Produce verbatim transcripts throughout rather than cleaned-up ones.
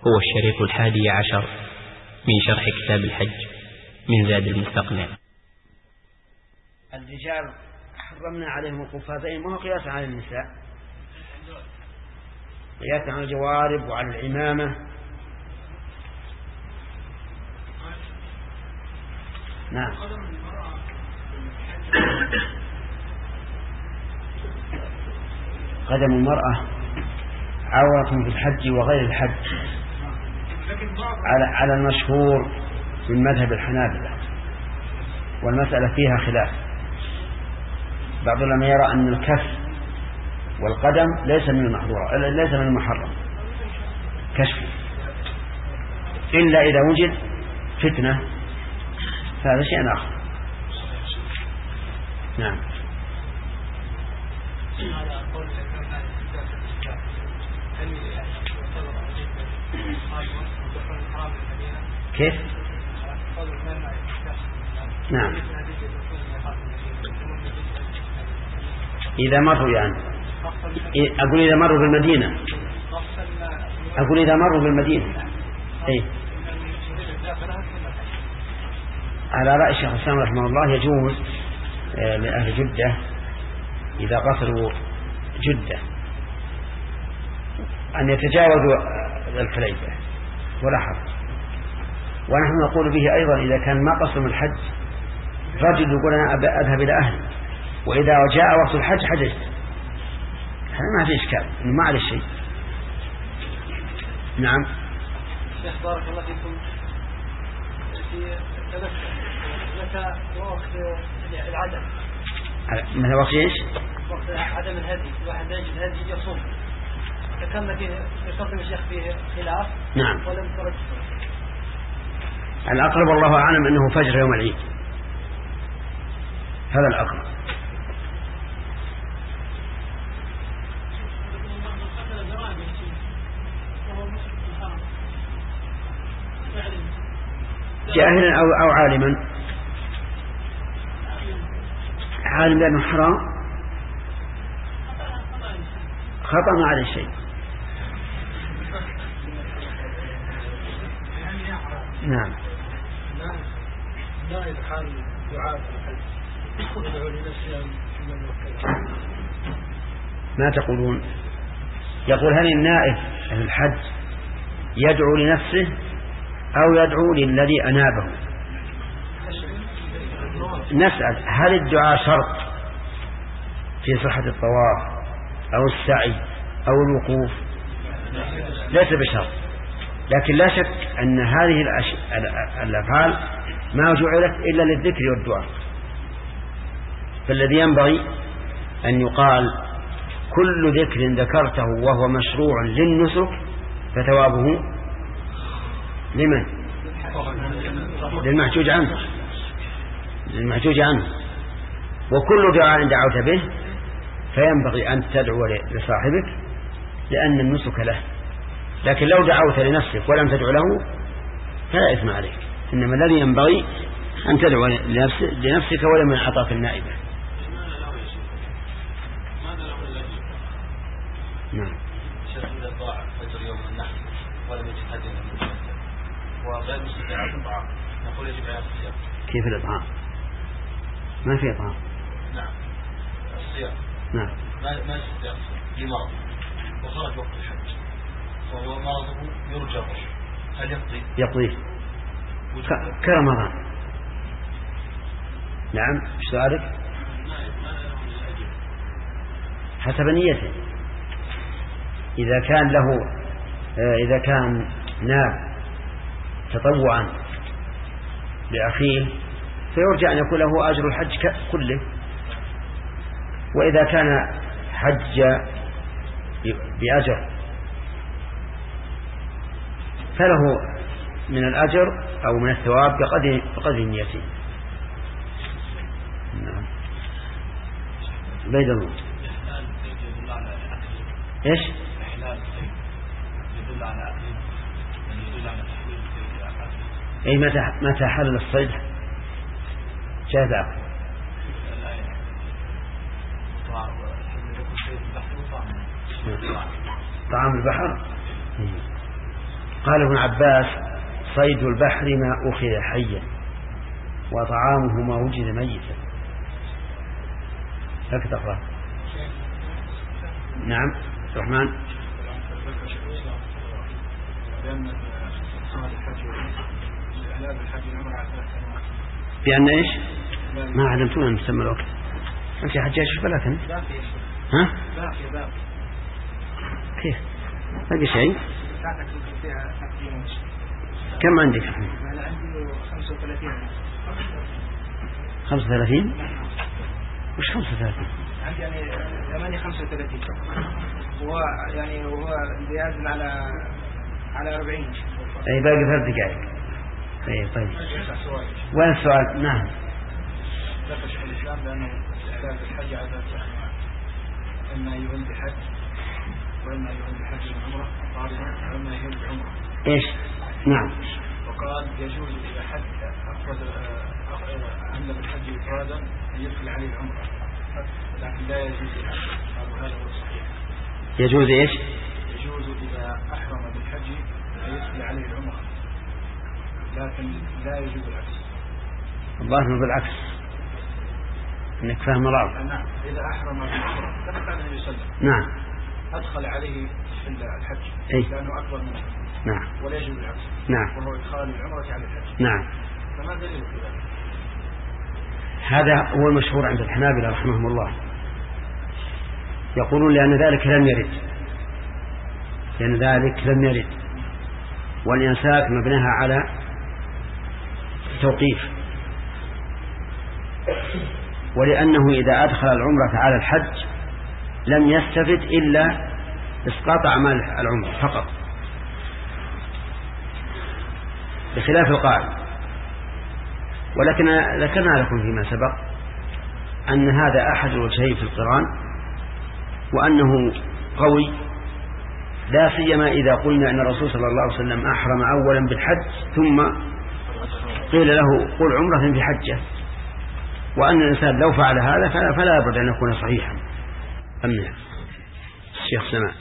هو الشريط الحادي عشر من شرح كتاب الحج من زاد المستقنع. الرجال حرمنا عليهم القفازين، ما هو قياس على النساء، قياس على الجوارب وعلى العمامة. نعم. قدم المرأة عورة في الحج وغير الحج على على المشهور من مذهب الحنابلة، والمسألة فيها خلاف. بعض العلماء يرى أن الكف والقدم ليس من المحظورة، ليس من المحرم كشفه، إلا إذا وجد فتنة، فهذا شيء آخر. نعم. كيف؟ نعم. إذا مروا يعني أقول إذا مروا بالمدينة أقول إذا مروا بالمدينة أي على رأي الشيخ الإسلام رحمه الله يجوز لأهل جدة إذا قصروا جدة أن يتجاوزوا الحليفة ولا حرج. ونحن نقول به أيضا إذا كان ما قصر من الحج، رجل يقول أنا أذهب إلى أهلي وإذا جاء وقت الحج حججت، هذا ما في إشكال، ما عليه شيء. نعم. شيخ بارك الله فيكم، في التذكر متى وقت العدم، متى وقت ايش؟ وقت عدم الهدي، الواحد يجد الهدي يصوم، ذكرنا فيه يقدم الشيخ فيه خلاف. نعم. ولم ترد. الأقرب والله أعلم أنه فجر يوم العيد، هذا الأقرب. جاهلا أو, أو عالما، عالم بأنه حرام خطأ ما عليه شيء. نعم. لا يدخل دعاء يدعو لنفسه ما تقولون؟ يقول هل النائب في الحج يدعو لنفسه أو يدعو للذي أنابه؟ نسأل هل الدعاء شرط في صحة الطواف أو السعي أو الوقوف؟ ليس بشرط، لكن لا شك أن هذه الأفعال ما جعلت إلا للذكر والدعاء، فالذي ينبغي أن يقال كل ذكر ذكرته وهو مشروع للنسك فثوابه لمن؟ للمحجوج عنه للمحجوج عنه وكل دعاء دعوت به فينبغي أن تدعو لصاحبك لأن النسك له، لكن لو دعوت لنفسك ولم تدعو له فلا إثم عليك، إنما الذي ينبغي أن تدعو لنفسك ولمن أعطاك النائبة. نعم. وغير مستطيع الإطعام نقول يجب على الصيام. كيف الإطعام؟ ما في إطعام. نعم. الصيام. نعم. ما ما يستطيع لمرض وخرج وقت الحج وهو مرضه يرجى الرشد، هل يقضي؟ يقضيه كرمضان. نعم. ايش سؤالك؟ حسب نيته، إذا كان له إذا كان ناب تطوعا لأخيه فيرجع أن يكون له أجر الحج كله، وإذا كان حج بأجر فله من الأجر أو من الثواب بقدر بقدر نيته. نعم. بيد الله. إيش؟ أي متى متى حل الصيد جاز أكل. طعام البحر قال ابن عباس: صيد البحر ما أخذ حيا وطعامه ما وجد ميتا. هكذا قال. نعم الرحمن. بأن إيش؟ ما علمتون أن تسمى الوقت. أنت حجاج فلا كنت؟ ها؟ كيف؟ باقي شيء؟ كم عندك؟ أنا عندي خمسة وثلاثين. خمسة وثلاثين؟ وش خمسة وثلاثين؟ عندي يعني ثمانية خمسة وثلاثين. هو يعني هو بيعزم على على أربعين. أي باقي ثلاث دقائق. أي طيب. وين السؤال؟ نعم. ذكر شيخ الإسلام لأنه استعداد الحج على ذات أنواع. إما يهل بحج وإما يهل بحج وعمرة قارنة وإما يهل بعمرة. إيش؟ نعم. وقال يجوز إذا حج أفرد عمل بالحج إفرادا أن يدخل عليه العمرة، لكن لا يجوز قالوا هذا هو الصحيح. يجوز إيش؟ يجوز إذا أحرم بالحج أن يدخل عليه العمرة، لكن لا يجوز العكس. الظاهر انه بالعكس، انك فاهم غلط. نعم، اذا احرم بالعمره كما قال النبي صلى الله عليه وسلم. نعم. ادخل عليه في الحج أي. لانه اكبر منه. نعم. ولا يجوز العكس. نعم. وهو ادخال العمره على الحج. نعم. فما دليل في ذلك؟ هذا هو المشهور عند الحنابلة رحمهم الله، يقولون لأن ذلك لم يرد، لأن ذلك لم يرد، والإمساك مبناها على توقيف، ولأنه إذا أدخل العمرة على الحج لم يستفد إلا إسقاط أعمال العمرة فقط، بخلاف القاعدة. ولكن ذكرنا لكم فيما سبق أن هذا أحد الوجهين في القران، وأنه قوي، لا سيما إذا قلنا أن الرسول صلى الله عليه وسلم أحرم أولا بالحج ثم قيل له قل عمرة في حجة، وأن الإنسان لو فعل هذا فلا بد أن يكون صحيحا. أمنا الشيخ سماء.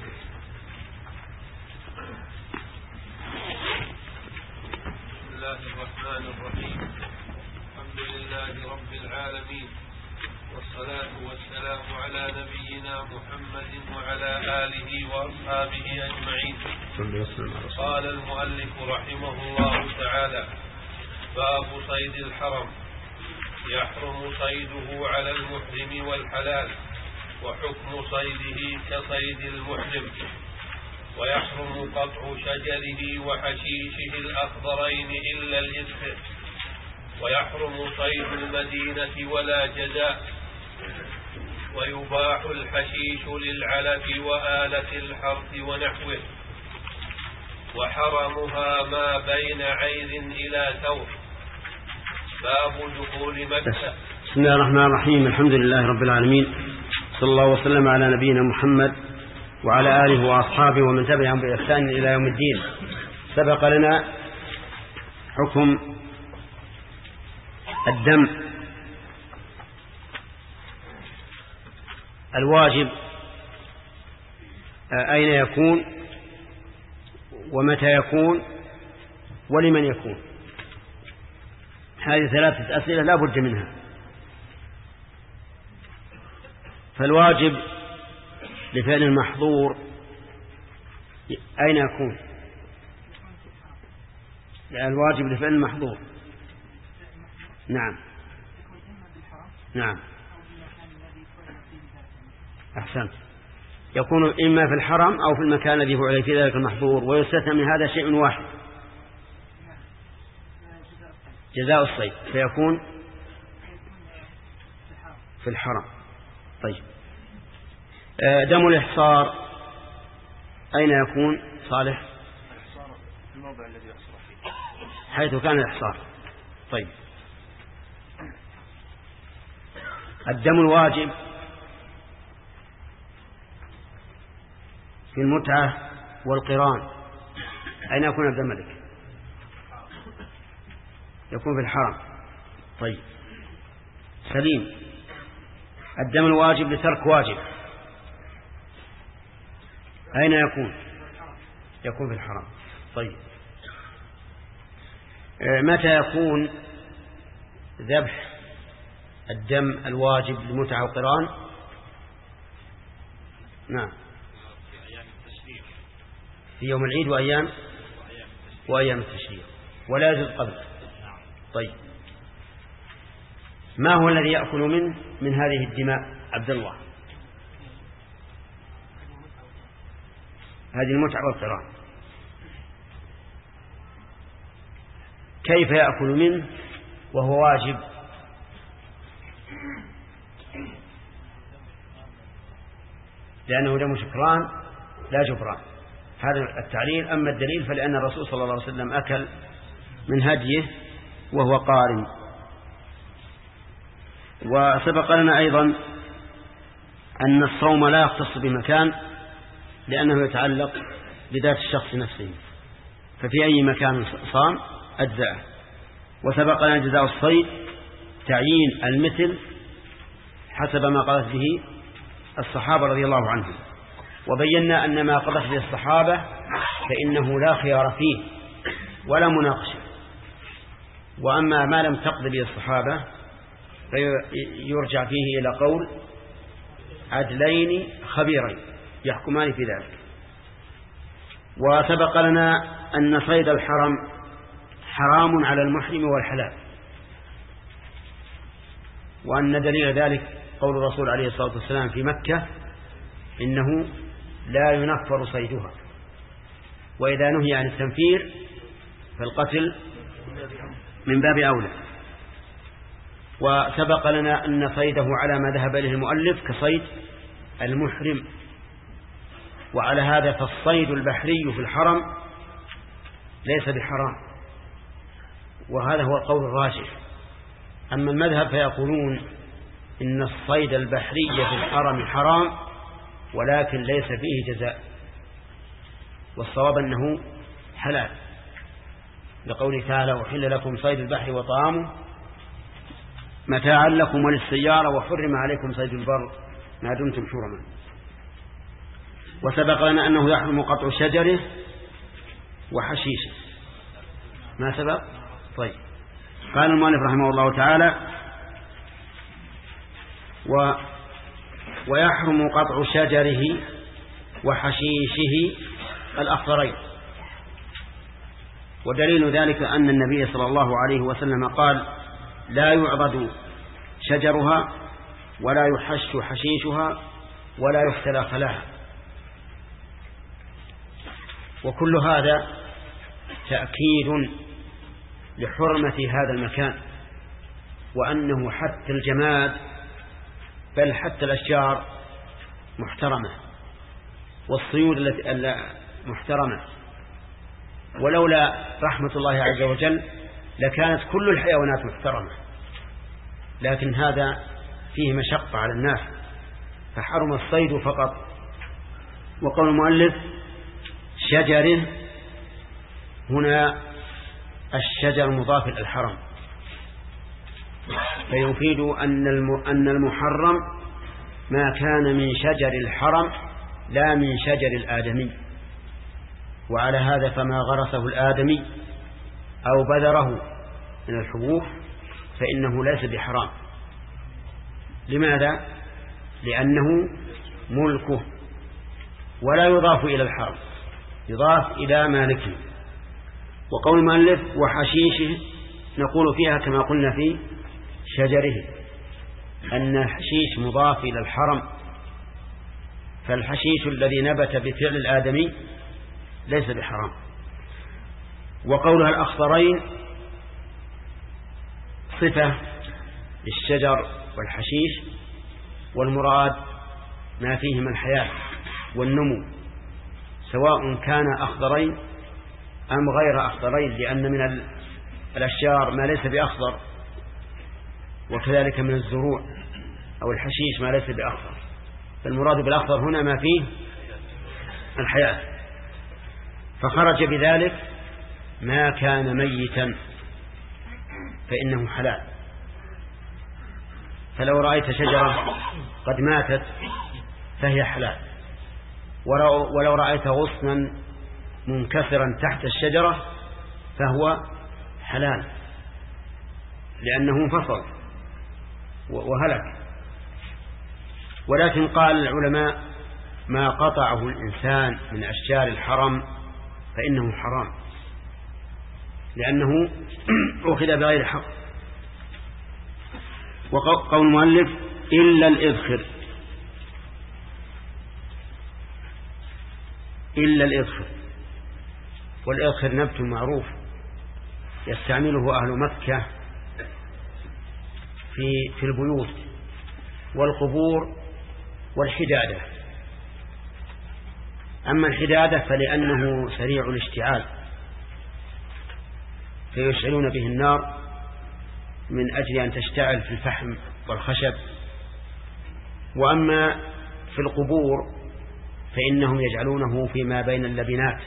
بسم الله الرحمن الرحيم. الحمد لله رب العالمين، والصلاة والسلام على نبينا محمد وعلى آله وأصحابه أجمعين. قال المؤلف رحمه الله تعالى: باب صيد الحرم. يحرم صيده على المحرم والحلال، وحكم صيده كصيد المحرم. ويحرم قطع شجره وحشيشه الأخضرين إلا الإذخر. ويحرم صيد المدينة ولا جزاء. ويباح الحشيش للعلف وآلة الحرث ونحوه. وحرمها ما بين عير إلى ثور. باب دخول مكة. بسم الله الرحمن الرحيم. الحمد لله رب العالمين، صلى الله وسلم على نبينا محمد وعلى آله وأصحابه ومن تبعهم بإحسان إلى يوم الدين. سبق لنا حكم الدم الواجب أين يكون ومتى يكون ولمن يكون. هذه ثلاثة أسئلة لا بد منها. فالواجب لفعل المحظور أين يكون؟ الواجب لفعل المحظور نعم نعم أحسنت، يكون إما في الحرم أو في المكان الذي فعل في ذلك المحظور. ويستثنى من هذا شيء واحد، جزاء الصيد، فيكون في الحرم. طيب، دم الإحصار أين يكون صالح؟ في الموضع الذي يحصر فيه، حيث كان الإحصار. طيب، الدم الواجب في المتعة والقران أين يكون الدم ملك؟ يكون في الحرم. طيب، سليم. الدم الواجب لترك واجب أين يكون؟ يكون في الحرم. طيب متى يكون ذبح الدم الواجب للمتعة والقران؟ نعم في يوم العيد وأيام وأيام التشريق ولا يجوز قبل. طيب ما هو الذي يأكل منه من هذه الدماء عبد الله؟ هذه المتعة والقران كيف يأكل منه وهو واجب؟ لأنه دم شكران لا جبران، هذا التعليل. أما الدليل فلأن الرسول صلى الله عليه وسلم أكل من هديه وهو قارن. وسبق لنا أيضا أن الصوم لا يختص بمكان لأنه يتعلق بذات الشخص نفسه، ففي أي مكان صام أجزاءه. وسبق لنا جزاء الصيد تعيين المثل حسب ما قالت به الصحابة رضي الله عنهم، وبينا أن ما قضت به الصحابة فإنه لا خيار فيه ولا مناقشة، وأما ما لم تقض به الصحابة فيرجع فيه إلى قول عدلين خبيرين يحكمان في ذلك. وسبق لنا أن صيد الحرم حرام على المحرم والحلال، وأن دليل ذلك قول الرسول عليه الصلاة والسلام في مكة إنه لا ينفر صيدها، وإذا نهي عن التنفير فالقتل من باب أولى. وسبق لنا أن صيده على ما ذهب إليه المؤلف كصيد المحرم، وعلى هذا فالصيد البحري في الحرم ليس بحرام، وهذا هو القول الراجح. أما المذهب فيقولون إن الصيد البحري في الحرم حرام ولكن ليس فيه جزاء، والصواب أنه حلال لقوله تعالى أحل لكم صيد البحر وطعامه متاعا لكم وللسيارة وحرم عليكم صيد البر ما دمتم حرما. وسبق لنا أنه يحرم قطع شجره وحشيشه. ما سبق؟ طيب قال المؤلف رحمه الله تعالى و ويحرم قطع شجره وحشيشه الأخضرين. ودليل ذلك أن النبي صلى الله عليه وسلم قال لا يعضد شجرها ولا يحش حشيشها ولا يختلى خلاها. وكل هذا تأكيد لحرمة هذا المكان، وأنه حتى الجماد بل حتى الأشجار محترمة والصيود محترمة، ولولا رحمة الله عز وجل لكانت كل الحيوانات محترمة، لكن هذا فيه مشقة على الناس فحرم الصيد فقط. وقول المؤلف شجره هنا الشجر مضاف إلى الحرم، فيفيد أن المحرم ما كان من شجر الحرم لا من شجر الآدمي. وعلى هذا فما غرسه الآدمي أو بذره من الحبوب فإنه ليس بحرام. لماذا؟ لأنه ملكه ولا يضاف إلى الحرم، يضاف إلى مالكه. وقول المؤلف وحشيشه نقول فيها كما قلنا في شجره أن الحشيش مضاف إلى الحرم، فالحشيش الذي نبت بفعل الآدمي ليس بحرام. وقولها الأخضرين صفة للشجر والحشيش، والمراد ما فيه من الحياة والنمو، سواء كان أخضرين أم غير أخضرين، لأن من الأشجار ما ليس بأخضر، وكذلك من الزروع أو الحشيش ما ليس بأخضر. فالمراد بالأخضر هنا ما فيه الحياة. فخرج بذلك ما كان ميتا فإنه حلال. فلو رأيت شجرة قد ماتت فهي حلال، ولو رأيت غصنا منكسرا تحت الشجرة فهو حلال لأنه انفصل وهلك. ولكن قال العلماء ما قطعه الإنسان من أشجار الحرم فإنه حرام لأنه أخذ بغير حق. وقول المؤلف إلا الإذخر، إلا الإذخر، والإذخر نبت معروف يستعمله أهل مكة في في البيوت والقبور والحدادة. أما الحدادة فلأنه سريع الاشتعال فيشعلون به النار من أجل أن تشتعل في الفحم والخشب. وأما في القبور فإنهم يجعلونه فيما بين اللبنات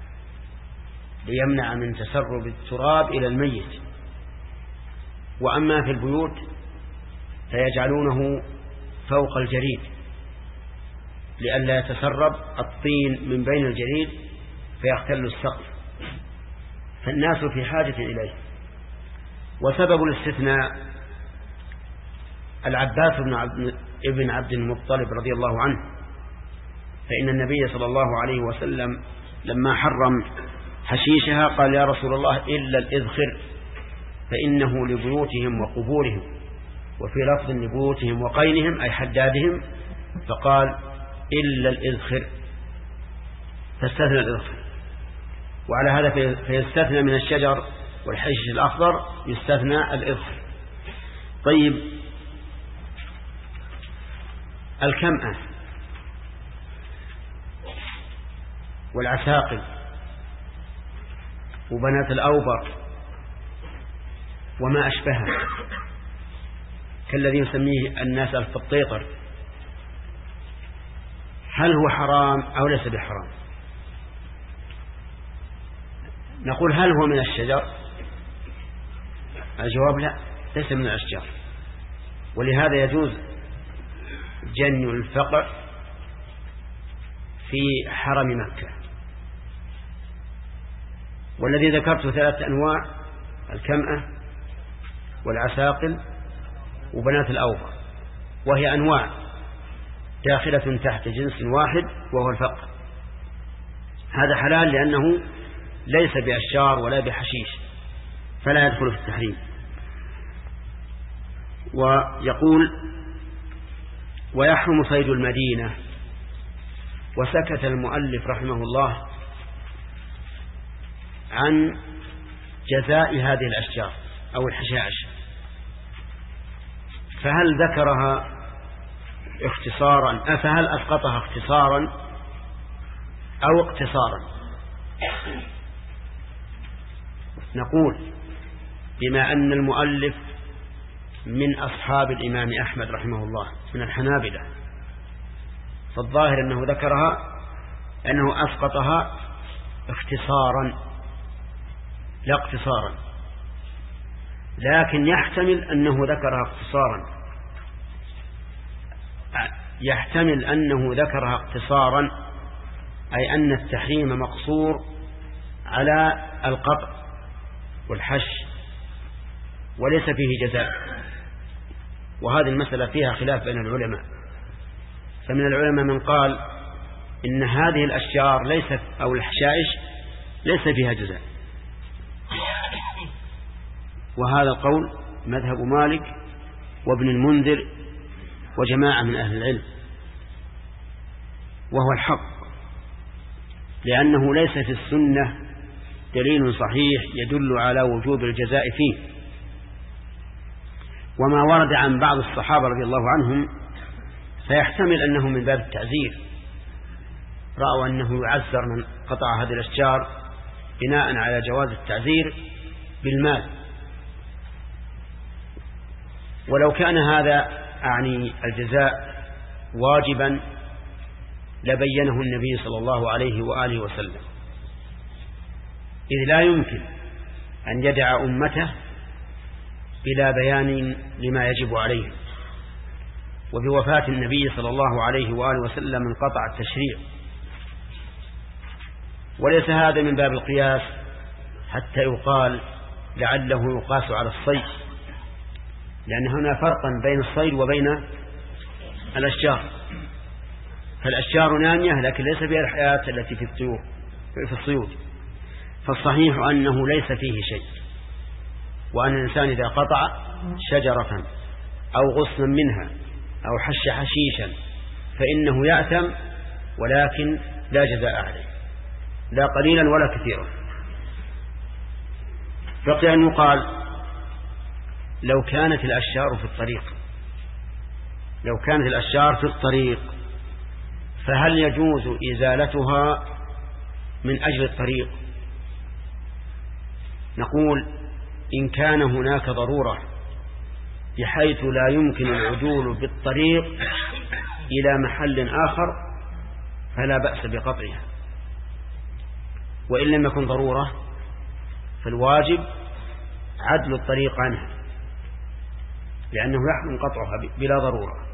ليمنع من تسرب التراب إلى الميت. وأما في البيوت فيجعلونه فوق الجريد لئلا يتسرب الطين من بين الجريد فيختل السقف، فالناس في حاجة إليه. وسبب الاستثناء العباس بن عبد, ابن عبد المطلب رضي الله عنه، فإن النبي صلى الله عليه وسلم لما حرم حشيشها قال يا رسول الله إلا الإذخر فإنه لبيوتهم وقبورهم، وفي لفظ لبيوتهم وقينهم أي حدادهم، فقال إلا الإذخر فاستثنى الإذخر. وعلى هذا فيستثنى من الشجر والحشيش الأخضر يستثنى الإذخر. طيب الكمأة والعساقل وبنات الأوبر وما أشبهها كالذي يسميه الناس الفطيطر، هل هو حرام أو ليس بحرام؟ نقول هل هو من الشجر؟ الجواب لا، ليس من الأشجار، ولهذا يجوز جني الفقع في حرم مكة. والذي ذكرته ثلاثة أنواع: الكمأة والعساقل وبنات الأوبر، وهي أنواع داخلة تحت جنس واحد وهو الفقر. هذا حلال لأنه ليس بأشجار ولا بحشيش فلا يدخل في التحريم. ويقول ويحرم صيد المدينة. وسكت المؤلف رحمه الله عن جزاء هذه الأشجار أو الحشائش، فهل ذكرها اختصارا فهل أسقطها اختصارا أو اقتصارا؟ نقول بما أن المؤلف من أصحاب الإمام أحمد رحمه الله من الحنابلة، فالظاهر أنه ذكرها أنه أسقطها اختصارا لا اقتصارا، لكن يحتمل أنه ذكرها اقتصارا يحتمل أنه ذكرها اقتصارا أي أن التحريم مقصور على القطع والحش وليس فيه جزاء. وهذه المسألة فيها خلاف بين العلماء، فمن العلماء من قال إن هذه الأشجار ليست أو الحشائش ليس فيها جزاء، وهذا القول مذهب مالك وابن المنذر وجماعة من أهل العلم، وهو الحق، لأنه ليس في السنة دليل صحيح يدل على وجوب الجزاء فيه. وما ورد عن بعض الصحابة رضي الله عنهم فيحتمل أنه من باب التعزير، رأوا أنه يعزر من قطع هذه الأشجار بناء على جواز التعزير بالمال. ولو كان هذا أعني الجزاء واجبا لبينه النبي صلى الله عليه وآله وسلم، إذ لا يمكن أن يدع أمته بلا بيان لما يجب عليه. وبوفاة النبي صلى الله عليه وآله وسلم انقطع التشريع، وليس هذا من باب القياس حتى يقال لعله يقاس على الصيد، لأن هنا فرقا بين الصيد وبين الأشجار. فالأشجار نامية لكن ليس فيها الحياة التي في الطيور في الصيود. فالصحيح أنه ليس فيه شيء، وأن الإنسان إذا قطع شجرة أو غصنا منها أو حش حشيشا فإنه يأثم، ولكن لا جزاء عليه، لا قليلا ولا كثيرا. بقي أن يقال لو كانت الأشجار في الطريق لو كانت الأشجار في الطريق فهل يجوز إزالتها من أجل الطريق؟ نقول إن كان هناك ضرورة بحيث لا يمكن العدول بالطريق إلى محل آخر فلا بأس بقطعها، وإن لم يكن ضرورة فالواجب عدل الطريق عنها، لأنه يحرم قطعها بلا ضرورة.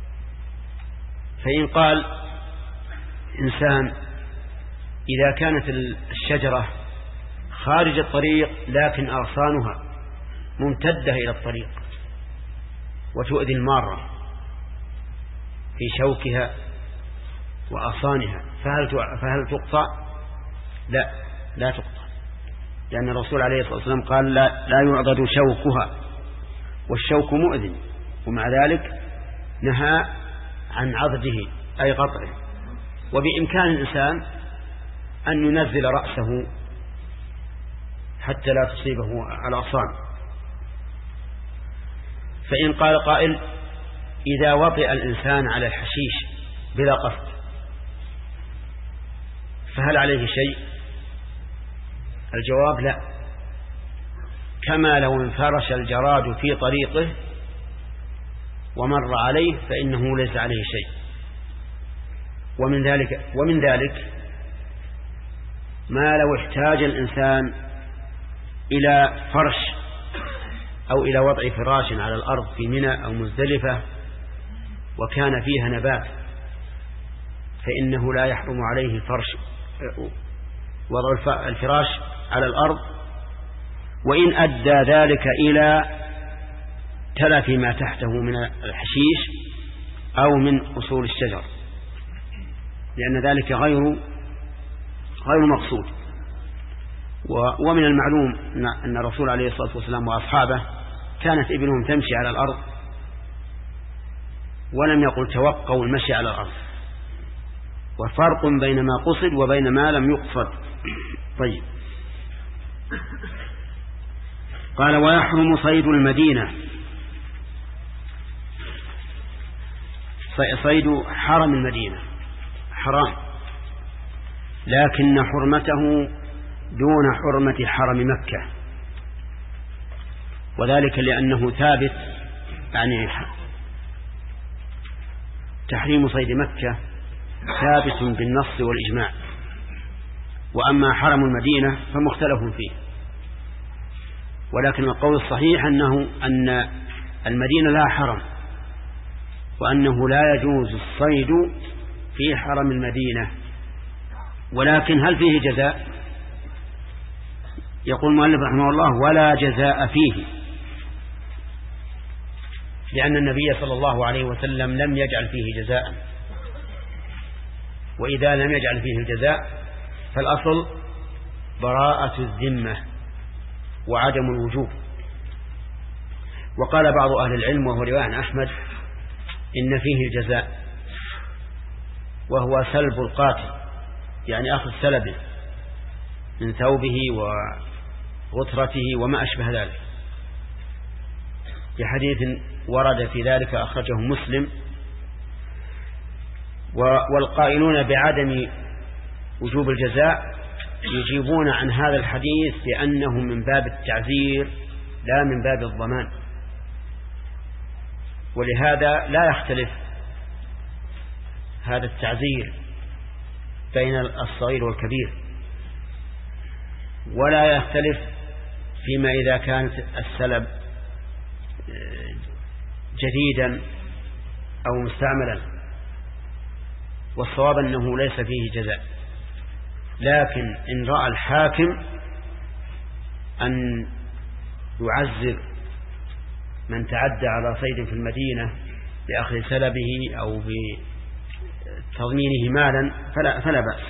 فإن قال إنسان إذا كانت الشجرة خارج الطريق لكن أغصانها ممتدة إلى الطريق وتؤذي المارة في شوكها وأغصانها فهل فهل تقطع؟ لا لا تقطع، لأن الرسول عليه الصلاة والسلام قال لا, لا يعضد شوكها، والشوك مؤذن، ومع ذلك نهى عن عضده أي قطعه. وبإمكان الإنسان أن ينزل رأسه حتى لا تصيبه الأغصان. فإن قال قائل إذا وطئ الإنسان على الحشيش بلا قصد فهل عليه شيء؟ الجواب لا، كما لو انفرش الجراد في طريقه ومر عليه فإنه ليس عليه شيء. ومن ذلك ومن ذلك ما لو احتاج الإنسان إلى فرش أو إلى وضع فراش على الأرض في منى أو مزدلفة وكان فيها نبات، فإنه لا يحرم عليه فرش وضع الفراش على الأرض، وإن أدى ذلك إلى تلف ما تحته من الحشيش أو من أصول الشجر، لأن ذلك غير غير مقصود. ومن المعلوم أن الرسول عليه الصلاة والسلام وأصحابه كانت ابنهم تمشي على الأرض ولم يقل توقوا المشي على الأرض، وفرق بين ما قصد وبين ما لم يقصد. طيب، قال ويحرم صيد المدينة، صيد حرم المدينة حرام، لكن حرمته دون حرمة حرم مكة، وذلك لأنه ثابت، يعني تحريم صيد مكة ثابت بالنص والإجماع، وأما حرم المدينة فمختلف فيه. ولكن القول الصحيح أنه أن المدينة لا حرم، وأنه لا يجوز الصيد في حرم المدينة. ولكن هل فيه جزاء؟ يقول المؤلف رحمه الله ولا جزاء فيه، لأن النبي صلى الله عليه وسلم لم يجعل فيه جزاء، وإذا لم يجعل فيه الجزاء فالأصل براءة الذمة وعدم الوجوب. وقال بعض أهل العلم وهو رواية عن أحمد إن فيه الجزاء، وهو سلب القاتل، يعني أخذ سلبه من ثوبه وغترته وما أشبه ذلك، في حديث ورد في ذلك أخرجه مسلم. والقائلون بعدم وجوب الجزاء يجيبون عن هذا الحديث بأنه من باب التعزير لا من باب الضمان، ولهذا لا يختلف هذا التعزير بين الصغير والكبير، ولا يختلف فيما إذا كانت السلب جديدا أو مستعملا. والصواب أنه ليس فيه جزاء، لكن إن رأى الحاكم أن يعذر من تعدى على صيد في المدينة بأخذ سلبه أو بتضمينه مالا فلا, فلا بأس.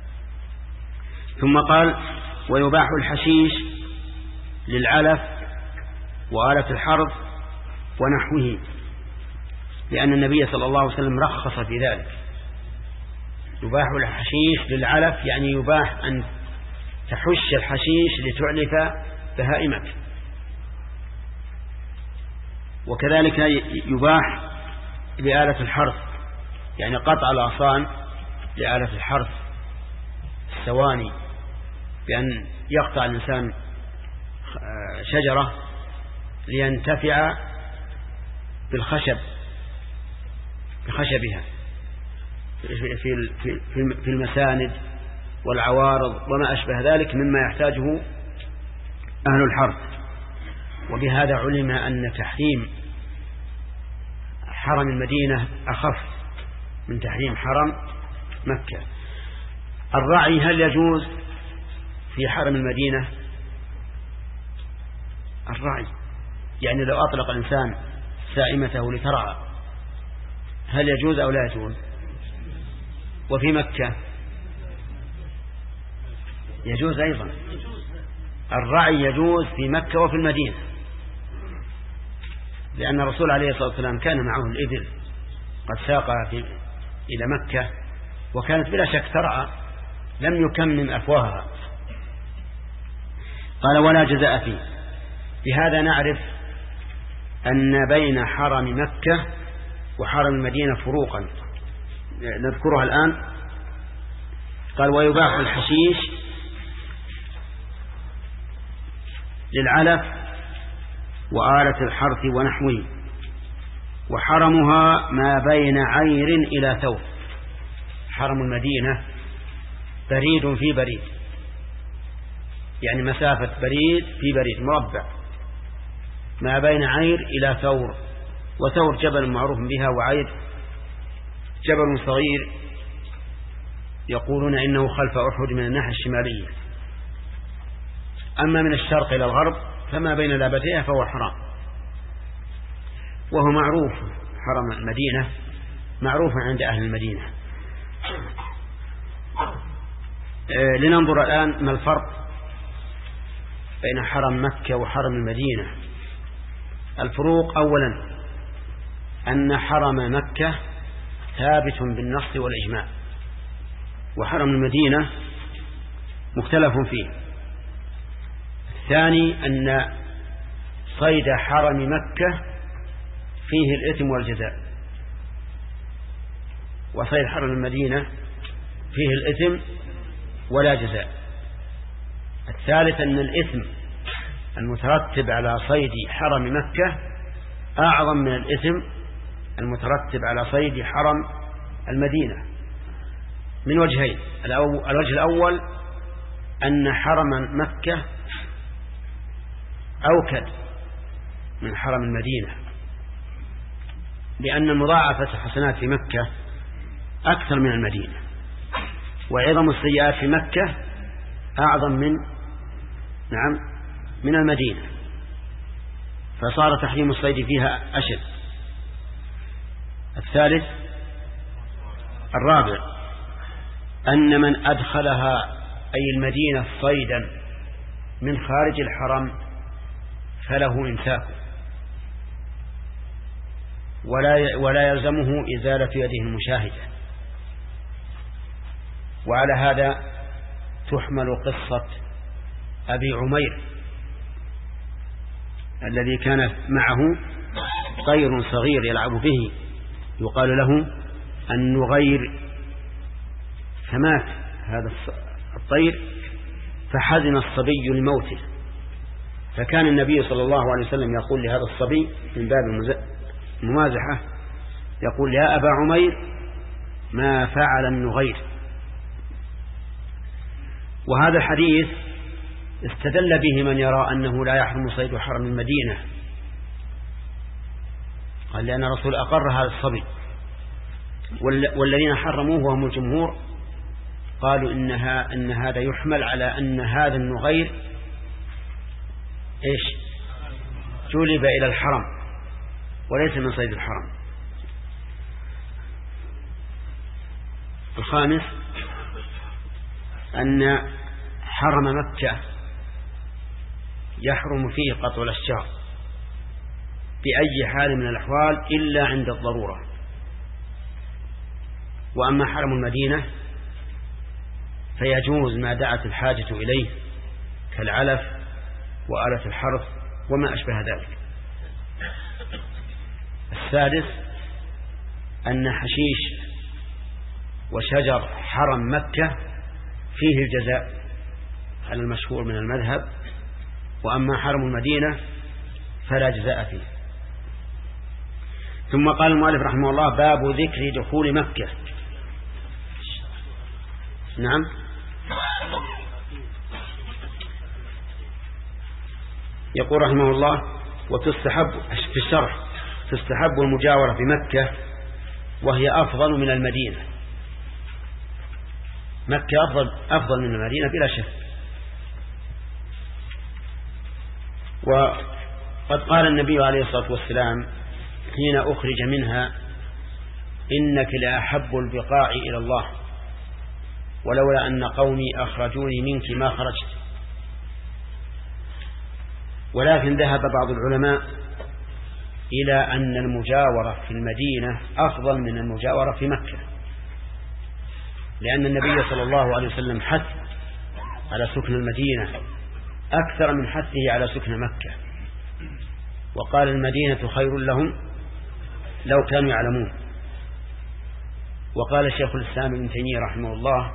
ثم قال ويباح الحشيش للعلف وآلة الحرب ونحوه، لأن النبي صلى الله عليه وسلم رخص في ذلك. يباح الحشيش للعلف يعني يباح أن تحش الحشيش لتعلف بهائمك، وكذلك يباح لآلة الحرث يعني قطع الأغصان لآلة الحرث السواني، بأن يقطع الإنسان شجرة لينتفع بالخشب بخشبها في المساند والعوارض وما أشبه ذلك مما يحتاجه أهل الحرث. وبهذا علم أن تحريم حرم المدينة أخف من تحريم حرم مكة. الرعي هل يجوز في حرم المدينة؟ الرعي يعني لو أطلق الإنسان سائمته لترعى هل يجوز أو لا يجوز؟ وفي مكة يجوز أيضا. الرعي يجوز في مكة وفي المدينة، لأن الرسول عليه الصلاة والسلام كان معه الإبل قد ساقها في إلى مكة وكانت بلا شك ترعى لم يكمم أفواهها. قال ولا جزاء فيه. بهذا نعرف أن بين حرم مكة وحرم المدينة فروقا نذكرها الآن. قال ويباح الحشيش للعلف وآلة الحرث ونحوه، وحرمها ما بين عير إلى ثور. حرم المدينة بريد في بريد، يعني مسافة بريد في بريد مربع، ما بين عير إلى ثور. وثور جبل معروف بها، وعير جبل صغير يقولون إنه خلف أحد من الناحية الشمالية. أما من الشرق إلى الغرب فما بين لابتيها فهو حرام، وهو معروف. حرم المدينة معروف عند أهل المدينة. آه لننظر الآن ما الفرق بين حرم مكة وحرم المدينة. الفروق أولا أن حرم مكة ثابت بالنص والإجماع، وحرم المدينة مختلف فيه. الثاني أن صيد حرم مكة فيه الإثم والجزاء، وصيد حرم المدينة فيه الإثم ولا جزاء. الثالث أن الإثم المترتب على صيد حرم مكة أعظم من الإثم المترتب على صيد حرم المدينة من وجهين. الوجه الأول أن حرم مكة أوكد من حرم المدينة، لأن مضاعفة الحسنات في مكة أكثر من المدينة، وعظم السيئات في مكة أعظم من نعم من المدينة، فصار تحريم الصيد فيها أشد. الثالث الرابع أن من أدخلها أي المدينة صيدا من خارج الحرم فله إمساكه، ولا ولا يلزمه إزالة يده المشاهدة. وعلى هذا تحمل قصة أبي عمير الذي كان معه طير صغير يلعب به يقال له النغير، فمات هذا الطير فحزن الصبي لموته، فكان النبي صلى الله عليه وسلم يقول لهذا الصبي من باب الممازحة يقول يا أبا عمير ما فعل النغير. وهذا الحديث استدل به من يرى أنه لا يحرم صيد حرم المدينة، قال لأن الرسول أقر هذا الصبي، والذين حرموه وهم الجمهور قالوا إنها إن هذا يحمل على أن هذا النغير إيش جلب إلى الحرم وليس من صيد الحرم. الخامس أن حرم مكة يحرم فيه قطع الأشجار بأي حال من الأحوال إلا عند الضرورة. وأما حرم المدينة فيجوز ما دعت الحاجة إليه كالعلف وآلة الحرث وما أشبه ذلك. السادس أن حشيش وشجر حرم مكة فيه الجزاء على المشهور من المذهب، وأما حرم المدينة فلا جزاء فيه. ثم قال المؤلف رحمه الله: باب ذكر دخول مكة. نعم. يقول رحمه الله: وتستحب في الشرح تستحب المجاورة بمكة وهي أفضل من المدينة. مكة أفضل أفضل من المدينة بلا شك. وقد قال النبي عليه الصلاة والسلام حين أخرج منها: إنك لأحب البقاع إلى الله، ولولا أن قومي أخرجوني منك ما خرجت. ولكن ذهب بعض العلماء إلى أن المجاورة في المدينة أفضل من المجاورة في مكة، لأن النبي صلى الله عليه وسلم حث على سكن المدينة أكثر من حثه على سكن مكة، وقال: المدينة خير لهم لو كانوا يعلمون. وقال الشيخ الإسلام ابن تيمية رحمه الله: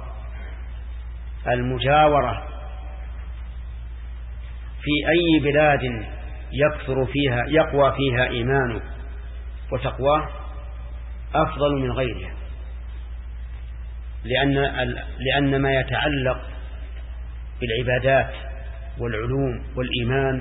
المجاورة في أي بلاد يكثر فيها يقوى فيها إيمانه وتقواه أفضل من غيرها، لأن لأن ما يتعلق بالعبادات والعلوم والإيمان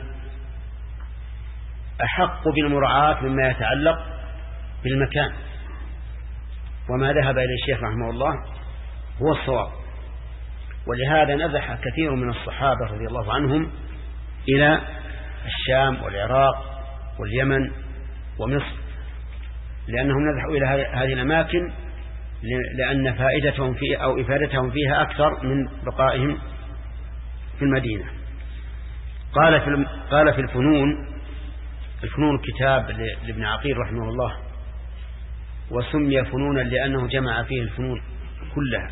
أحق بالمراعاة مما يتعلق بالمكان. وما ذهب إلى الشيخ رحمه الله هو الصواب. ولهذا نزح كثير من الصحابة رضي الله عنهم إلى الشام والعراق واليمن ومصر، لأنهم نزحوا إلى هذه الأماكن لأن فائدتهم فيها أو إفادتهم فيها أكثر من بقائهم في المدينة. قال في قال في الفنون الفنون كتاب لابن عقيل رحمه الله، وسمي فنونا لأنه جمع فيه الفنون كلها،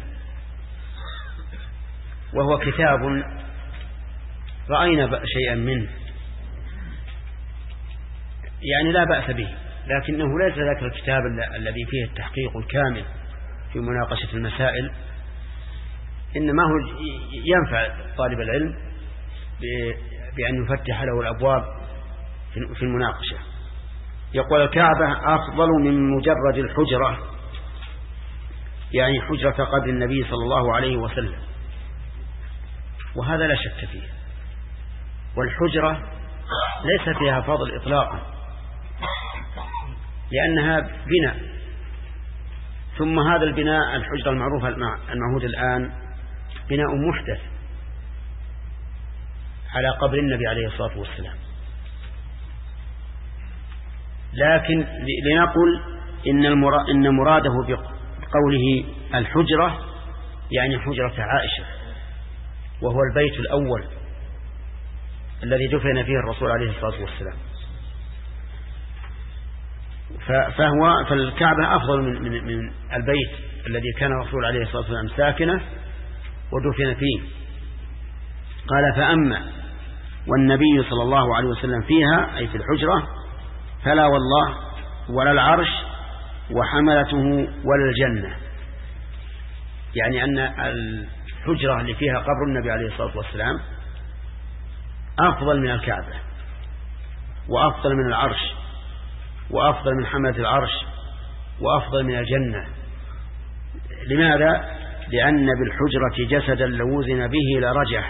وهو كتاب رأينا شيئا منه يعني لا بأس به، لكنه ليس ذاك الكتاب الذي فيه التحقيق الكامل في مناقشة المسائل، إنما هو ينفع طالب العلم بأن يفتح له الأبواب في المناقشة. يقول: الكعبة أفضل من مجرد الحجرة، يعني حجرة قبر النبي صلى الله عليه وسلم، وهذا لا شك فيه. والحجرة ليس فيها فضل إطلاقا، لأنها بناء، ثم هذا البناء الحجرة المعروفة المعهود الآن بناء محدث على قبر النبي عليه الصلاة والسلام. لكن لنقل إن, إن مراده بقوله الحجرة يعني حجرة عائشة، وهو البيت الأول الذي دفن فيه الرسول عليه الصلاة والسلام. فهو فالكعبة أفضل من, من, من البيت الذي كان الرسول عليه الصلاة والسلام ساكنه ودفن فيه. قال: فأما والنبي صلى الله عليه وسلم فيها أي في الحجرة فلا والله ولا العرش وحملته ولا الجنة، يعني أن الحجرة اللي فيها قبر النبي عليه الصلاة والسلام أفضل من الكعبة، وأفضل من العرش، وأفضل من حملة العرش، وأفضل من الجنة. لماذا؟ لأن بالحجرة جسدا لو وزن به لرجح،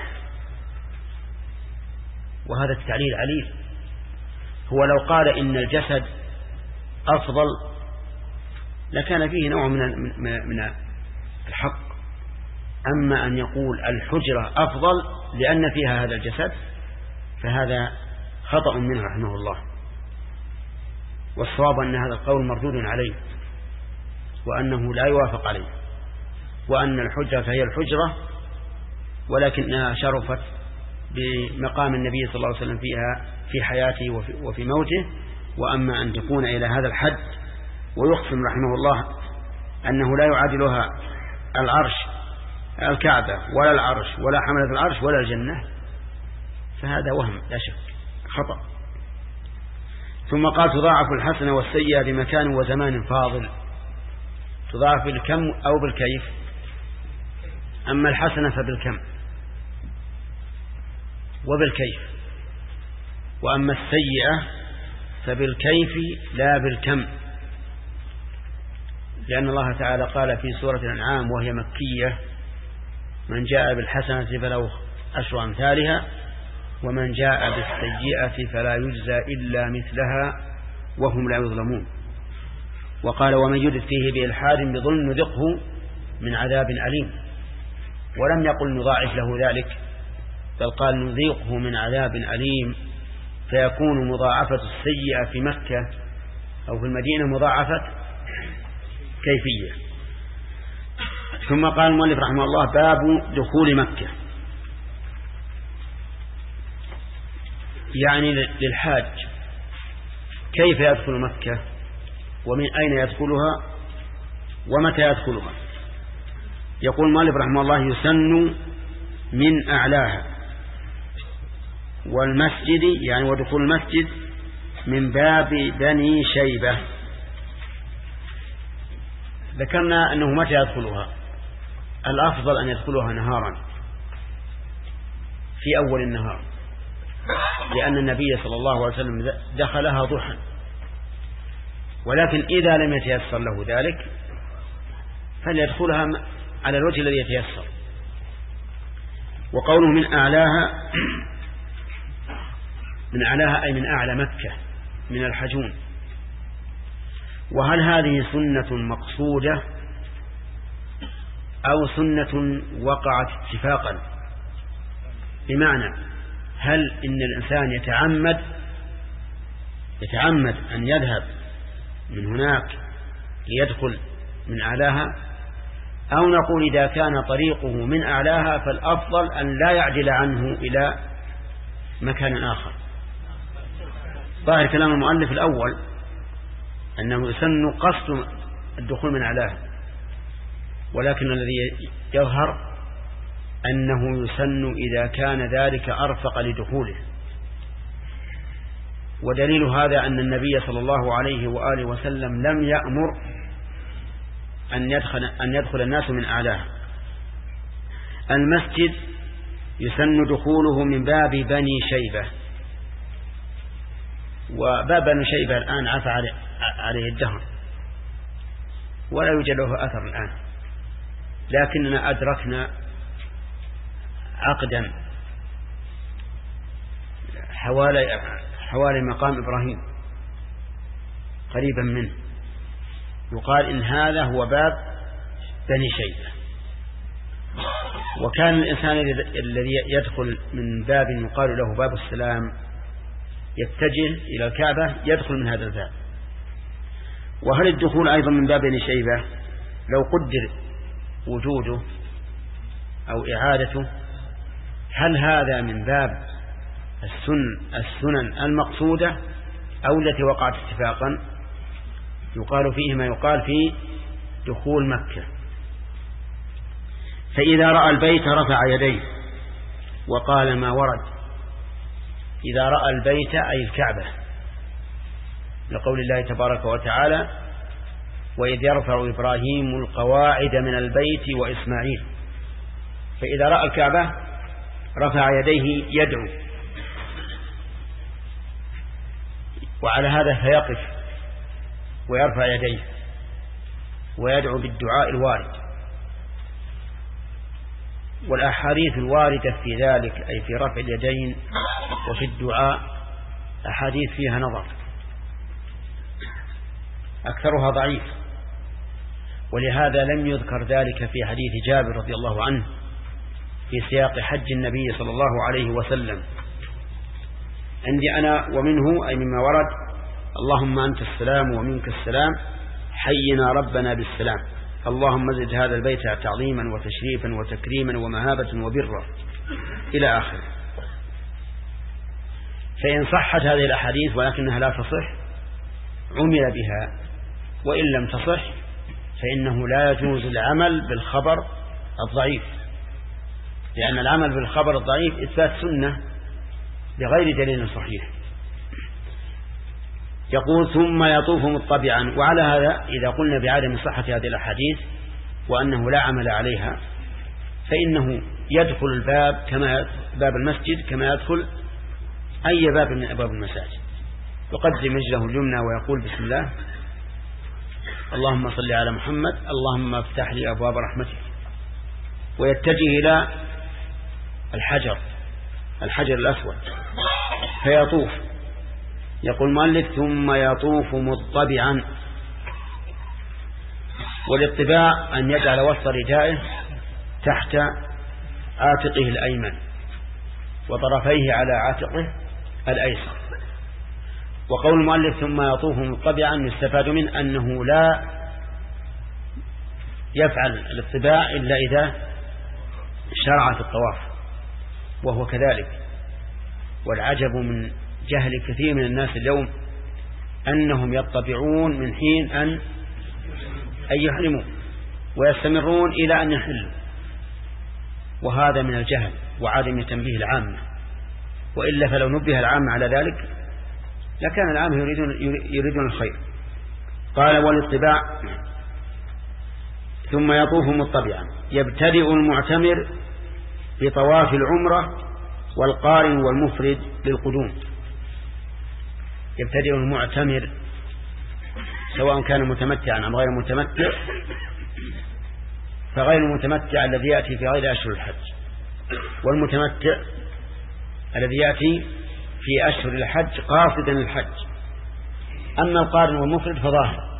وهذا التعليل عليل. هو لو قال إن الجسد أفضل لكان فيه نوع من من الحق، أما أن يقول الحجرة أفضل لأن فيها هذا الجسد فهذا خطأ منه رحمه الله، والصواب أن هذا القول مردود عليه وأنه لا يوافق عليه، وأن الحجرة هي الحجرة ولكنها شرفت بمقام النبي صلى الله عليه وسلم فيها في حياته وفي, وفي موته. وأما أن تكون إلى هذا الحد ويقسم رحمه الله أنه لا يعادلها العرش الكعبة ولا العرش ولا حملة العرش ولا الجنة فهذا وهم لا شك خطأ. ثم قال تضاعف الحسنة والسيئة بمكان وزمان فاضل، تضاعف بالكم أو بالكيف. أما الحسنة فبالكم وبالكيف، وأما السيئة فبالكيف لا بالكم، لأن الله تعالى قال في سورة الأنعام وهي مكية من جاء بالحسنة فله عشر أمثالها ومن جاء بالسيئة فلا يجزى إلا مثلها وهم لا يظلمون. وقال ومن يرد فيه بإلحاد بظلم نذقه من عذاب أليم، ولم يقل نضاعف له ذلك بل قال نذيقه من عذاب أليم، فيكون مضاعفة السيئة في مكة أو في المدينة مضاعفة كيفية. ثم قال المؤلف رحمه الله باب دخول مكة، يعني للحاج كيف يدخل مكة ومن أين يدخلها ومتى يدخلها. يقول المؤلف رحمه الله يسن من أعلاها، والمسجد يعني ودخول المسجد من باب بني شيبة. ذكرنا أنه متى يدخلها، الأفضل أن يدخلها نهارا في أول النهار، لأن النبي صلى الله عليه وسلم دخلها ضحى، ولكن إذا لم يتيسر له ذلك فليدخلها على الوجه الذي يتيسر. وقوله من أعلاها من أعلاها أي من أعلى مكة من الحجون. وهل هذه سنة مقصودة أو سنة وقعت اتفاقا؟ بمعنى هل إن الإنسان يتعمد يتعمد أن يذهب من هناك ليدخل من أعلاها، أو نقول إذا كان طريقه من أعلاها فالأفضل أن لا يعدل عنه إلى مكان آخر. ظاهر كلام المؤلف الأول أنه يسن قصد الدخول من أعلاها، ولكن الذي يظهر أنه يسن إذا كان ذلك أرفق لدخوله. ودليل هذا أن النبي صلى الله عليه وآله وسلم لم يأمر أن يدخل, أن يدخل الناس من أعلاها. المسجد يسن دخوله من باب بني شيبة، وباب بني شيبة الآن عفى عليه الدهر ولا يوجد له أثر الآن، لكننا أدركنا عقدا حوالي, حوالي مقام إبراهيم قريبا منه يقال إن هذا هو باب بني شيبة. وكان الإنسان الذي يدخل من باب يقال له باب السلام يتجه إلى الكعبة يدخل من هذا الباب. وهل الدخول أيضا من باب بني شيبة لو قدر وجوده أو إعادته، هل هذا من باب السن السنن المقصودة أو التي وقعت اتفاقا؟ يقال فيه ما يقال في دخول مكة. فإذا رأى البيت رفع يديه وقال ما ورد. إذا رأى البيت أي الكعبة، لقول الله تبارك وتعالى وإذ يرفع إبراهيم القواعد من البيت وإسماعيل. فإذا رأى الكعبة رفع يديه يدعو، وعلى هذا فيقف ويرفع يديه ويدعو بالدعاء الوارد. والأحاديث الواردة في ذلك أي في رفع اليدين وفي الدعاء أحاديث فيها نظر، أكثرها ضعيف، ولهذا لم يذكر ذلك في حديث جابر رضي الله عنه في سياق حج النبي صلى الله عليه وسلم. عندي أنا ومنه أي مما ورد: اللهم أنت السلام ومنك السلام، حينا ربنا بالسلام، اللهم زد هذا البيت تعظيما وتشريفا وتكريما ومهابة وبرا إلى آخره. فإن صحت هذه الأحاديث ولكنها لا تصح عمل بها، وإن لم تصح فإنه لا يجوز العمل بالخبر الضعيف، لأن العمل بالخبر الضعيف إثبات سنة بغير دليل صحيح. يقول: ثم يطوف مطبعا. وعلى هذا إذا قلنا بعدم صحة هذه الأحاديث وأنه لا عمل عليها فإنه يدخل الباب كما باب المسجد كما يدخل أي باب من أبواب المساجد، يقدم رجله اليمنى ويقول: بسم الله، اللهم صل على محمد، اللهم افتح لي أبواب رحمتك، ويتجه إلى الحجر الحجر الأسود فيطوف. يقول المؤلف: ثم يطوف مطبعا. والاطباع أن يجعل وسط ردائه تحت عاتقه الأيمن وطرفيه على عاتقه الأيسر. وقول المؤلف ثم يطوف مطبعا يستفاد من أنه لا يفعل الاطباع إلا إذا شرع في الطواف، وهو كذلك. والعجب من جهل كثير من الناس اليوم أنهم يطبعون من حين أن أن يحرموا ويستمرون إلى أن يحلوا، وهذا من الجهل وعدم تنبيه العامة. وإلا فلو نبه العامة على ذلك لكان العامة يريدون, يريدون الخير. قال: والاطباع. ثم يطوف مطبعا. يبتدئ المعتمر بطواف العمرة والقارن والمفرد للقدوم. يبتدئ المعتمر سواء كان متمتعا أم غير متمتع، فغير المتمتع الذي يأتي في غير أشهر الحج، والمتمتع الذي يأتي في أشهر الحج قاصدا الحج. أما القارن والمفرد فظاهر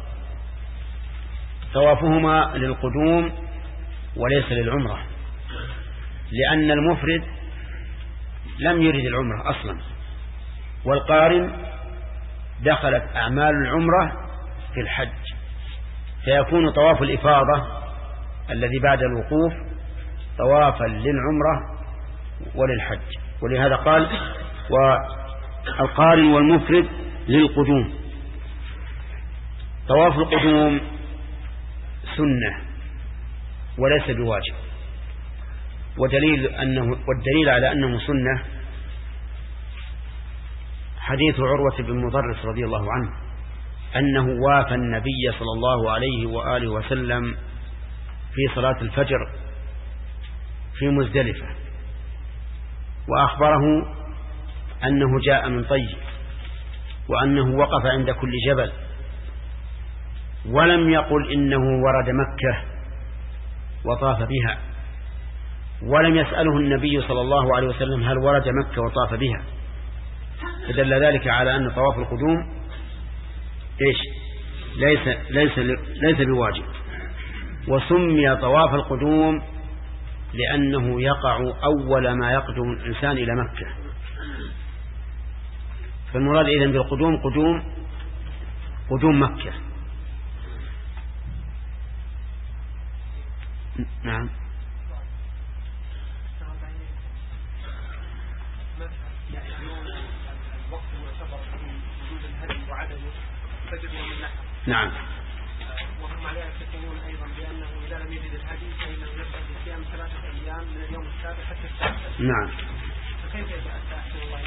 طوافهما للقدوم وليس للعمرة، لأن المفرد لم يرد العمرة أصلا، والقارن دخلت أعمال العمرة في الحج، فيكون طواف الإفاضة الذي بعد الوقوف طوافا للعمرة وللحج. ولهذا قال: والقارن والمفرد للقدوم. طواف القدوم سنة وليس بواجب، ودليل أنه والدليل على أنه سنة حديث عروة بن مضرس رضي الله عنه أنه وافى النبي صلى الله عليه وآله وسلم في صلاة الفجر في مزدلفة، وأخبره أنه جاء من طيب، وأنه وقف عند كل جبل، ولم يقل إنه ورد مكة وطاف بها، ولم يسأله النبي صلى الله عليه وسلم هل ورد مكة وطاف بها، فدل ذلك على أن طواف القدوم إيش؟ ليس, ليس, ليس بواجب. وسمي طواف القدوم لأنه يقع أول ما يقدم الإنسان إلى مكة، فالمراد إذن بالقدوم قدوم قدوم مكة. نعم. نعم. وهم عليها يتكلمون أيضا بأنه إذا لم يجد الهدي فإنه يبدأ بصيام ثلاثة أيام من اليوم السابع حتى السابع. نعم. فكيف يتأثر الله؟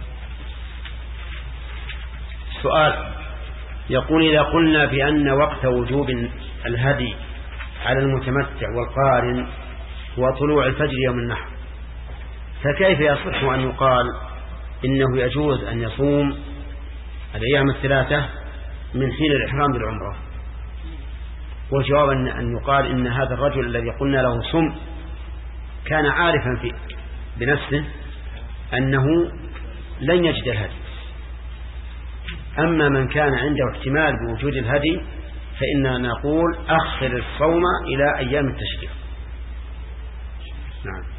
سؤال يقول: إذا قلنا بأن وقت وجوب الهدي على المتمتع والقارن هو طلوع الفجر يوم النحر، فكيف يصح أن يقال إنه يجوز أن يصوم الأيام الثلاثة من حين الإحرام بالعمرة؟ والجواب أن يقال إن هذا الرجل الذي قلنا له صم كان عارفا في بنفسه أنه لن يجد الهدي. أما من كان عنده احتمال بوجود الهدي فإننا نقول أخر الصوم إلى أيام التشريق. نعم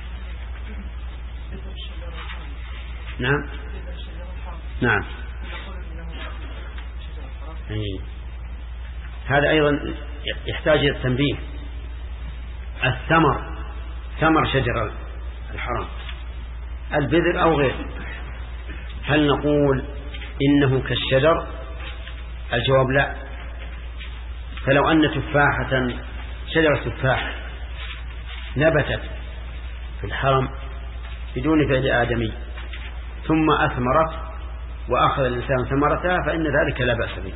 نعم نعم أي. هذا أيضا يحتاج إلى التنبيه. الثمر ثمر شجر الحرام البذر أو غير، هل نقول إنه كالشجر؟ الجواب لا. فلو أن تفاحة شجرة تفاح نبتت في الحرم بدون فعل آدمي ثم أثمرت وأخذ الإنسان ثمرتها فإن ذلك لا بأس به.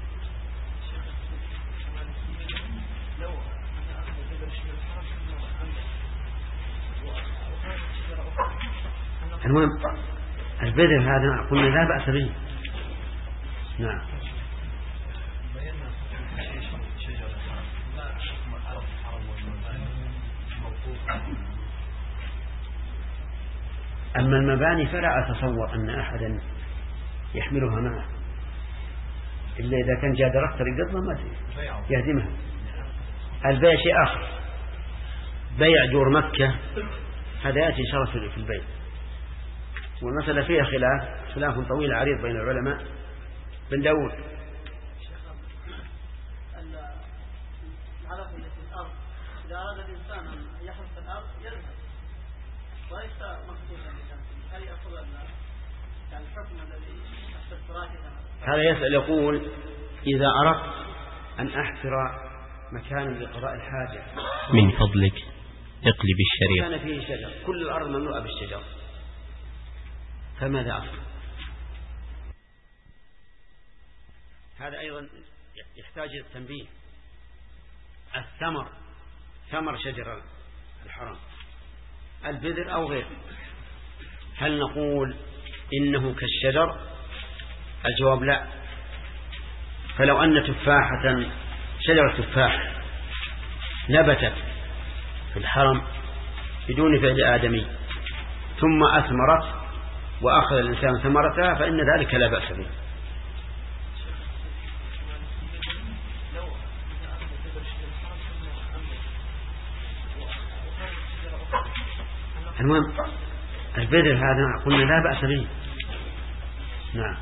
المهم البذر هذا قلنا لا بأس به. نعم أما المباني فلا أتصور أن أحدا يحملها معه إلا إذا كان جاء دركتر يقضى ما يهدمها. البيع شيء آخر، بيع دور مكة هذا يأتي شرف في البيع، والمسألة فيها خلاف خلاف طويل عريض بين العلماء. بن داود العلف التي في الأرض إذا أراد الإنسان أن يحرث الأرض يذهب وليس مخصوصا لشمسه، هل يأخذ يعني الحكم الذي هذا يسأل يقول إذا أردت أن أحفر مكانا لقضاء الحاجة من فضلك اقلب الشريط كان فيه شجر، كل الأرض مملوءة بالشجر، فماذا أفعل؟ هذا أيضا يحتاج إلى التنبيه. الثمر ثمر شجر الحرام البذر أو غير، هل نقول إنه كالشجر؟ الجواب لا. فلو أن تفاحة شجرة تفاح نبتت في الحرم بدون فعل آدمي ثم أثمرت وأخذ الإنسان ثمرتها فإن ذلك لا بأس به. المهم البذر هذا قلنا لا بأس به. نعم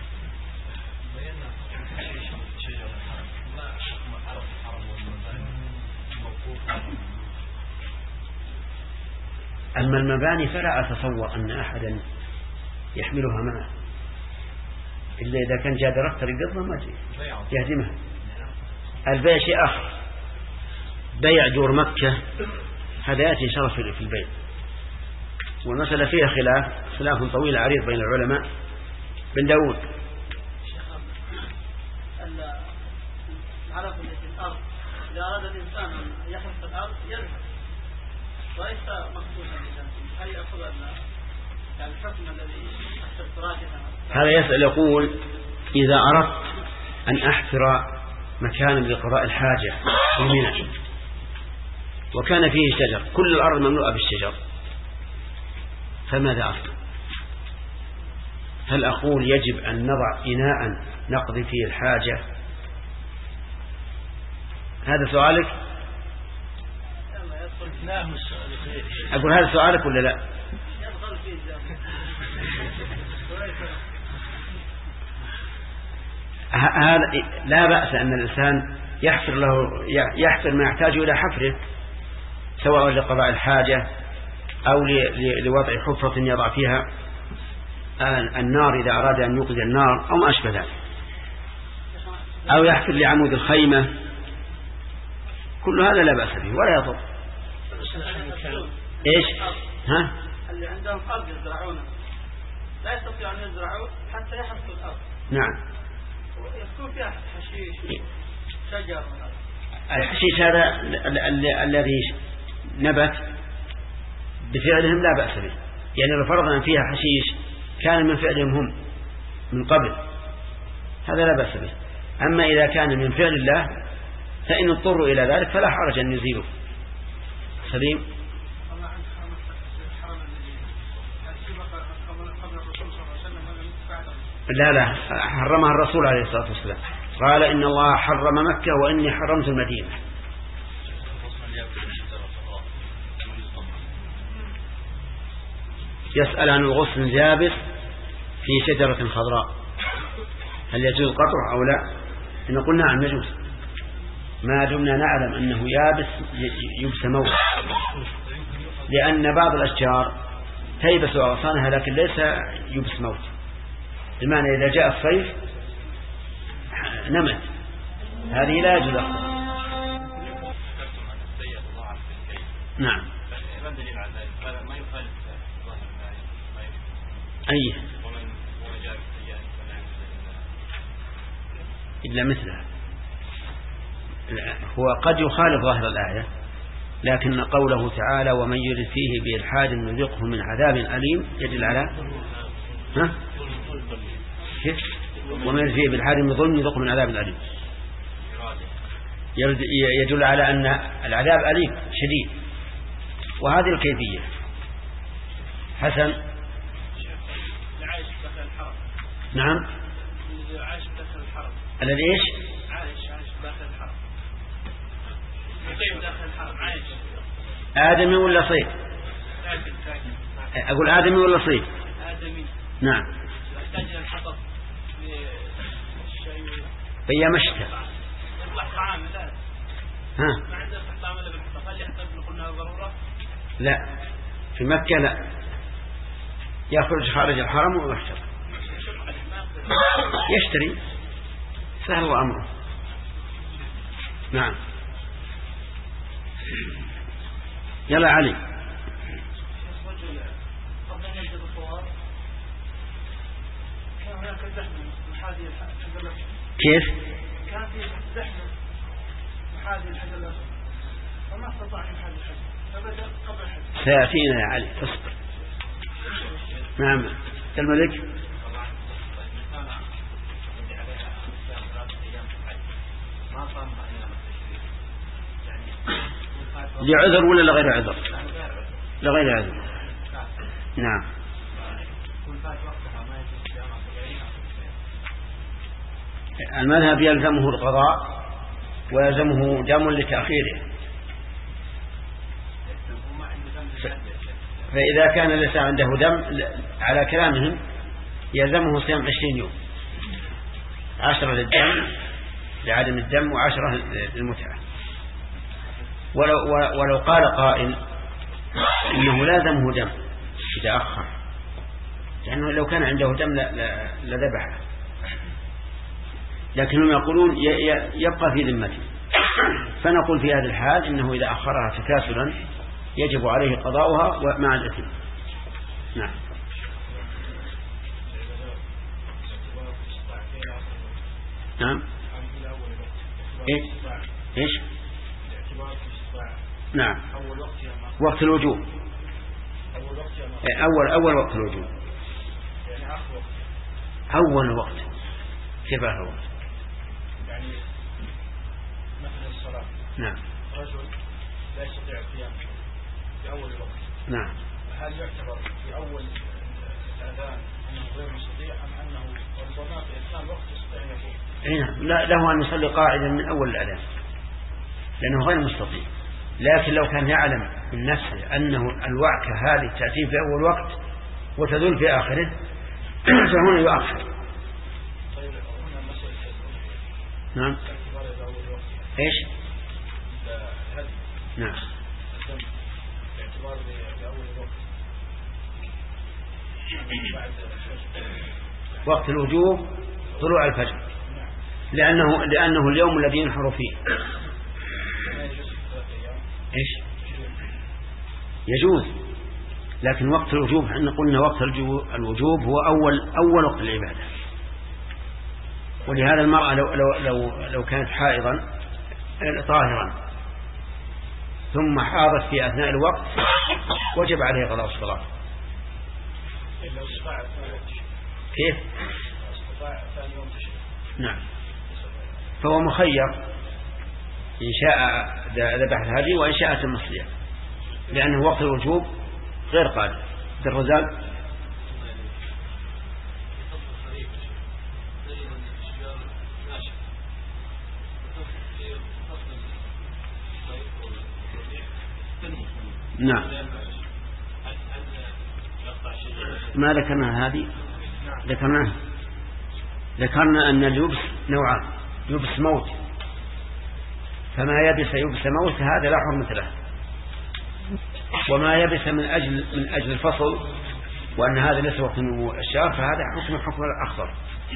أما المباني فلا أتصور أن أحدا يحملها معه إلا إذا كان جاء دركتر يقضى ما يهدمها. البيع شيء آخر، بيع دور مكة هذا يأتي شرف في البيع، والمسألة فيها خلاف خلاف طويل عريض بين العلماء. بن داود العلف التي في الأرض إذا أراد الإنسان أن يحرث الأرض يذهب وليس مخصوصا لشمسه، هل يأخذ يعني الحكم الذي هذا يسأل يقول إذا أردت أن أحفر مكانا لقضاء الحاجة في منى وكان فيه شجر، كل الأرض مملوءة بالشجر، فماذا أفعل؟ هل أقول يجب أن نضع إناء نقضي فيه الحاجة؟ هذا سؤالك؟ أقول هذا سؤالك ولا لا؟ هذا لا بأس أن الإنسان يحفر له يحفر ما يحتاج إلى حفره، سواء لقضاء الحاجة أو لوضع حفرة يضع فيها النار إذا أراد أن يوقد النار أو ما أشبه ذلك، أو يحفر لعمود الخيمة، كل هذا لا بأس به ولا يضر. إيش؟ ها؟ اللي عندهم أرض يزرعونه لا يستطيع أن يزرعوا حتى يحفروا الأرض. نعم. يكون فيها حشيش شجر. الحشيش هذا الذي نبت بفعلهم لا بأس به، يعني لو فرضنا فيها حشيش كان من فعلهم هم من قبل هذا لا بأس به. أما إذا كان من فعل الله فإن اضطروا إلى ذلك فلا حرج أن يزيلوا. سليم. لا لا حرمها الرسول عليه الصلاة والسلام قال إن الله حرم مكة وإني حرمت المدينة. يسأل عن الغصن اليابس في شجرة خضراء هل يجوز قطع أو لا؟ نقول نعم يجوز ما دمنا نعلم أنه يابس يبس موت، لأن بعض الأشجار تيبس أغصانها لكن ليس يبس موت، بمعنى إذا جاء الصيف نمت، هذه لا يجوز أخذها. نعم أي إلا مثلها، هو قد يخالف ظاهر الآية، لكن قوله تعالى ومن يرد فيه بإلحاد نذقه من عذاب أليم يدل على ها؟ كيف؟ ومن يرد فيه بإلحاد من ظلم نذقه من عذاب أليم يدل على أن العذاب أليم شديد، وهذه الكيفية. حسن نعم الذي ايش عايش عايش داخل الحرم، مقيم داخل الحرم عايش. آدمي ولا صيد؟ أقول آدمي ولا صيد؟ آدمي. نعم. يحتاج إلى الحطب للشيء. هي مشتى. يطلع طعام لا. ها. ما عنده طعام إلا بالحطب، هل يحتاج نقولنا ضرورة؟ لا في مكة لا، يخرج خارج الحرم ويحتفظ يشتري سهل أمره. نعم يلا علي. قبل أن يجد الطوار كان هناك زحمة محاذي الحجر الأسود. كيف؟ كان في زحمة محاذي الحجر الأسود فما استطاع أن يحاذي الحجر فبدأ قبل الحجر. سيأتينا يا علي اصبر. نعم الملك. لعذر ولا لغير عذر؟ لغير عذر. نعم المذهب يلزمه القضاء ويلزمه دم لتأخيره، فإذا كان ليس عنده دم على كلامهم يلزمه صيام عشرين يوم، عشرة للدم لعدم الدم وعشرة للمتعة. ولو, ولو قال قائل إنه لازمه دم إذا أخر، لأنه لو كان عنده دم لذبحه، لكنهم يقولون يبقى في ذمته، فنقول في هذا الحال إنه إذا أخرها تكاسلا يجب عليه قضاؤها مع الإثم. نعم نعم إيش إيش نعم وقت الوجوب أول أول وقت الوجوب أول وقت. كيف آخر وقت؟ يعني مثل الصلاة. نعم. رجل لا يستطيع القيام في أول الوقت. نعم. هل يعتبر في أول الأذان أنه غير مستطيع أم أنه ربما في أثناء الوقت يستطيع أن يقوم؟ نعم لا له أن يصلي قاعدا من أول الأذان لأنه غير مستطيع، لكن لو كان يعلم من نفسه أنه الوعكة هذه تأتي في أول وقت وتدل في آخره فهنا يؤخر. طيب هنا مسألة نعم إيش؟ نعم باعتبار بأول الوقت بعد وقت الوجوب طلوع الفجر، لأنه لأنه اليوم الذي ينحر فيه. إيش؟ يجوز، لكن وقت الوجوب احنا قلنا وقت الوجوب هو أول أول وقت العبادة، ولهذا المرأة لو لو لو, لو كانت حائضا طاهرا ثم حاضت في أثناء الوقت وجب عليه قضاء الصلاة. كيف؟ نعم فهو مخير إن شاء ذبح الهدي وإن شاء تم الصيام، لأنه وقت الوجوب غير قادر. الرزال نعم. ما ذكرنا هذه؟ ذكرناها. ذكرنا أن اليبس نوعان، يبس موت، فما يبس يبس موت هذا لا حرمة له، وما يبس من أجل من أجل الفصل وأن هذا ليس وقت نمو الشعر فهذا حكم حكم الأخضر.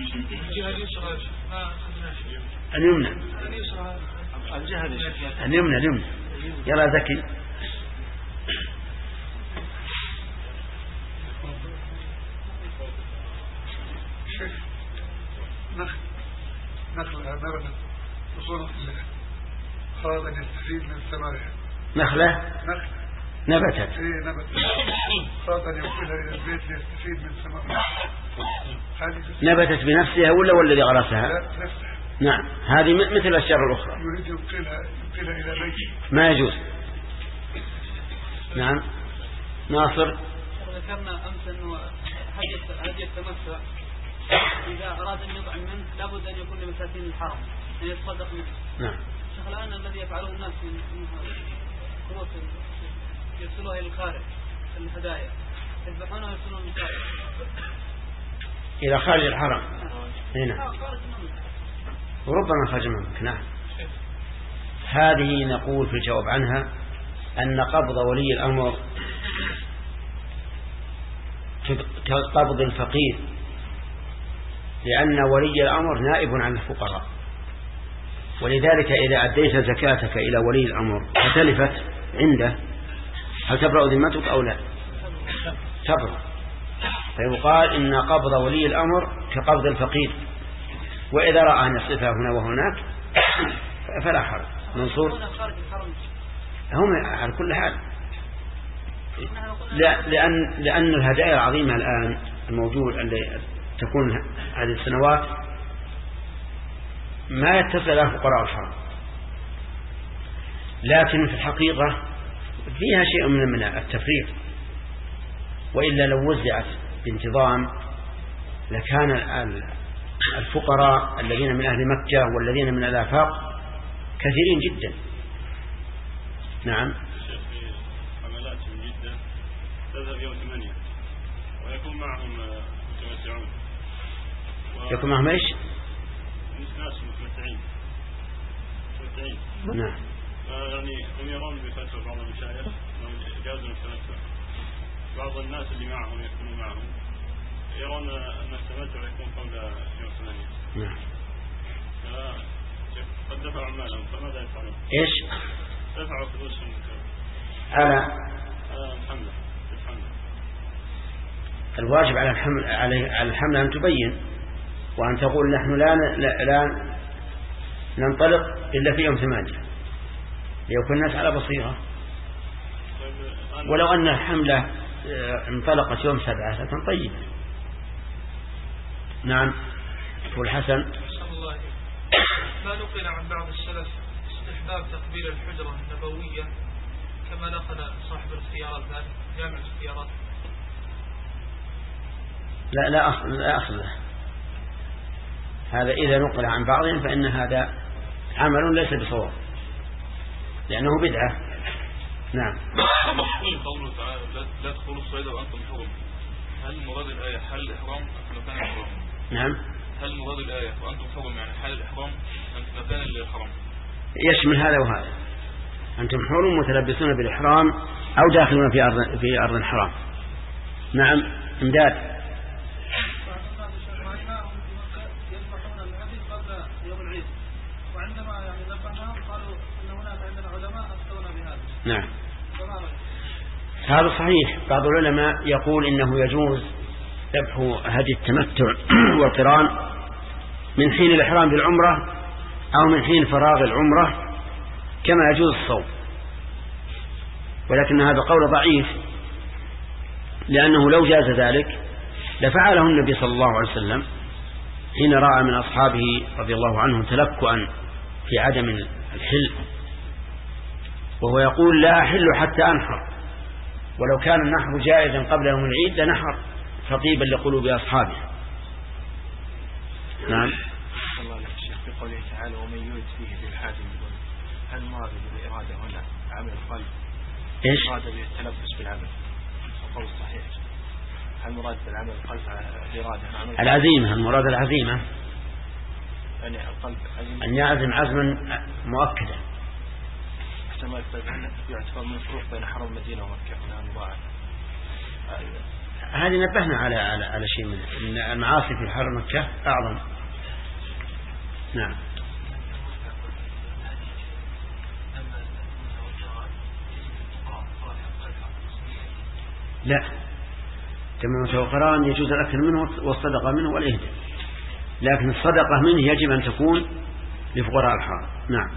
اليمنى اليمنى اليمنى يلا ذكي. نخل نخل نبتت أصول خاض أن يستفيد من ثمرها. نخلة نخل نبتت إيه نبتت خاض أن يأكلها إلى البيت ليستفيد من ثمرها. نبتت بنفسها ولا والذي غرسها؟ لا بنفسها. نعم هذه مثل الأشجار الأخرى. يريد ينقلها ينقلها إلى بيته ما يجوز. نعم ناصر. ذكرنا أمس أنه هدي التمتع إذا أراد أن يطعم منه لابد أن يكون لمساكين الحرم أن يتصدق منه. نعم. شيخ الآن الذي يفعله الناس من كروت يرسلوها إلى الخارج الهدايا يذبحونها ويرسلونها من الخارج إلى خارج الحرم. هنا وربما خارج منك. نعم. هذه نقول في الجواب عنها أن قبض ولي الأمر كقبض الفقير، لأن ولي الأمر نائب عن الفقراء، ولذلك إذا أديت زكاتك إلى ولي الأمر فتلفت عنده هل تبرأ ذمتك أو لا؟ تبرأ. فيقال إن قبض ولي الأمر كقبض الفقير، وإذا رأى أن يصرفها هنا وهناك فلا حرج. منصور هم على كل حال، لا لأن لأن الهدايا العظيمة الآن الموجود اللي تكون هذه السنوات ما يتصل لها فقراء الحرم، لكن في الحقيقة فيها شيء من التفريط، وإلا لو وزعت بانتظام لكان الفقراء الذين من أهل مكة والذين من الآفاق كثيرين جدا. نعم. حملات من جدة تذهب يوم ثمانية ويكون معهم متمتعون و... يكون معهم ايش؟ ناس متمتعين متمتعين. نعم. يعني هم يرون بفتوى بعض المشايخ انهم جازوا التمتع. بعض الناس اللي معهم يكونوا معهم يرون ان التمتع يكون قبل يوم ثمانية. نعم. قد دفعوا عمالهم فماذا يفعلون؟ ايش؟ دفعوا فلوسهم على على الحملة. الواجب على الحمل على الحملة أن تبين وأن تقول نحن لا لا, لا ننطلق إلا في يوم ثمانية ليكون الناس على بصيرة. ولو أن الحملة انطلقت يوم سبعة لكن طيب. نعم. أبو الحسن. ما نقل عن بعض السلف استحباب تقبيل الحجرة النبوية كما نقل صاحب الاختيارات ذلك جامع الاختيارات. لا لا أصل لا أصل له هذا. إذا نقل عن بعضهم فإن هذا عمل ليس بصواب لأنه بدعة. نعم. قوله تعالى لا تدخلوا الصيد وأنتم حرم، هل مراد الآية حل الإحرام أم مكان الإحرام؟ نعم. هل مراد الآية وأنتم حرم يعني حال الإحرام أم مكان الإحرام؟ يشمل هذا وهذا. أنتم حرم متلبسون بالإحرام أو داخلون في أرض في أرض الحرام. نعم. إمداد. نعم. هذا صحيح. بعض العلماء يقول إنه يجوز ذبح هدي التمتع والقران من حين الإحرام بالعمرة أو من حين فراغ العمرة كما يجوز الصوم، ولكن هذا قول ضعيف لأنه لو جاز ذلك لفعله النبي صلى الله عليه وسلم حين رأى من أصحابه رضي الله عنهم تلكؤا في عدم الحل، وهو يقول لا أحل حتى أنحر، ولو كان النحر جائزا قبل يوم العيد لنحر تطيبا لقلوب أصحابه. نعم. الله لك الشيخ في قوله تعالى ومن يرد فيه بالحاد هل مراد بالإرادة هنا عمل القلب إيش؟ مراد بالتلبس بالعمل القول الصحيح هل مراد بالعمل القلب الإرادة العزيمة المراد العزيمة يعني القلب أن يعزم عزما مؤكدا. أحسن ما يعتبر من الفروق بين حرم المدينة ومكة هنا مضاعف. هذه نبهنا على على على شيء منه إن المعاصي في حرم مكة أعظم. نعم. لا تمامة وقران يجوز الأكل منه والصدقة منه والإهداء، لكن الصدقة منه يجب أن تكون لفقراء الحرم. نعم.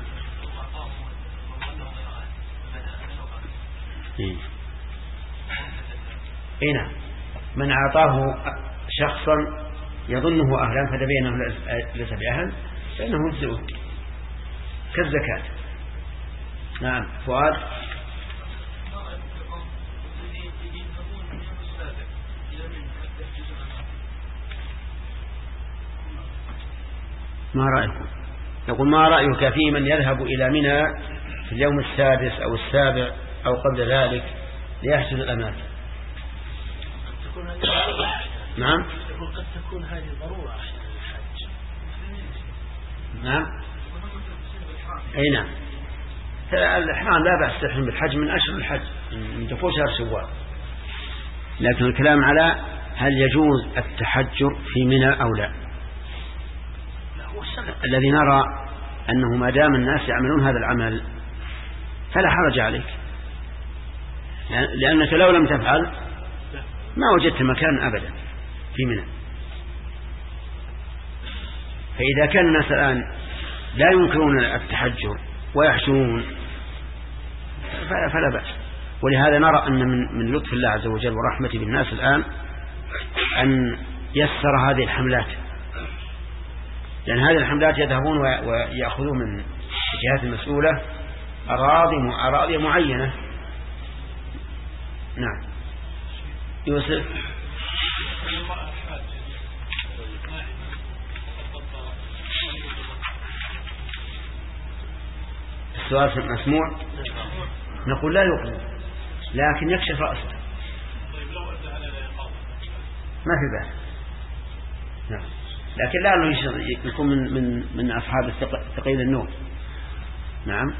إيه. إيه نعم. من أعطاه شخصا يظنه أهلا فتبين أنه ليس بأهل فإنه يجزئه كالزكاة. نعم. فؤاد. ما رأيكم؟ يقول ما رأيك في من يذهب إلى منى في اليوم السادس أو السابع أو قبل ذلك ليحسد الأمات؟ نعم. قد تكون هذه ضرورة أحيانا الحج. نعم. أي نعم. الإحرام لا بأس تحرم بالحج من أشهر الحج من دخول شهر شوال، لكن الكلام على هل يجوز التحجر في منى أو لا. الذي نرى أنه ما دام الناس يعملون هذا العمل فلا حرج عليك، لأنك لو لم تفعل ما وجدت مكان أبدا في منى. فإذا كان الناس الآن لا ينكرون التحجر ويحجرون فلا بأس. ولهذا نرى أن من من لطف الله عز وجل ورحمته بالناس الآن أن يسر هذه الحملات، لأن هذه الحملات يذهبون ويأخذون من الجهات المسؤولة أراضي أراضي معينة. نعم. يوسف. السؤال مسموع. نقول لا يقبل لكن يكشف رأسه ما في بأس. نعم. لكن لا أنه يكون من من من أصحاب ثقيل النوم. نعم.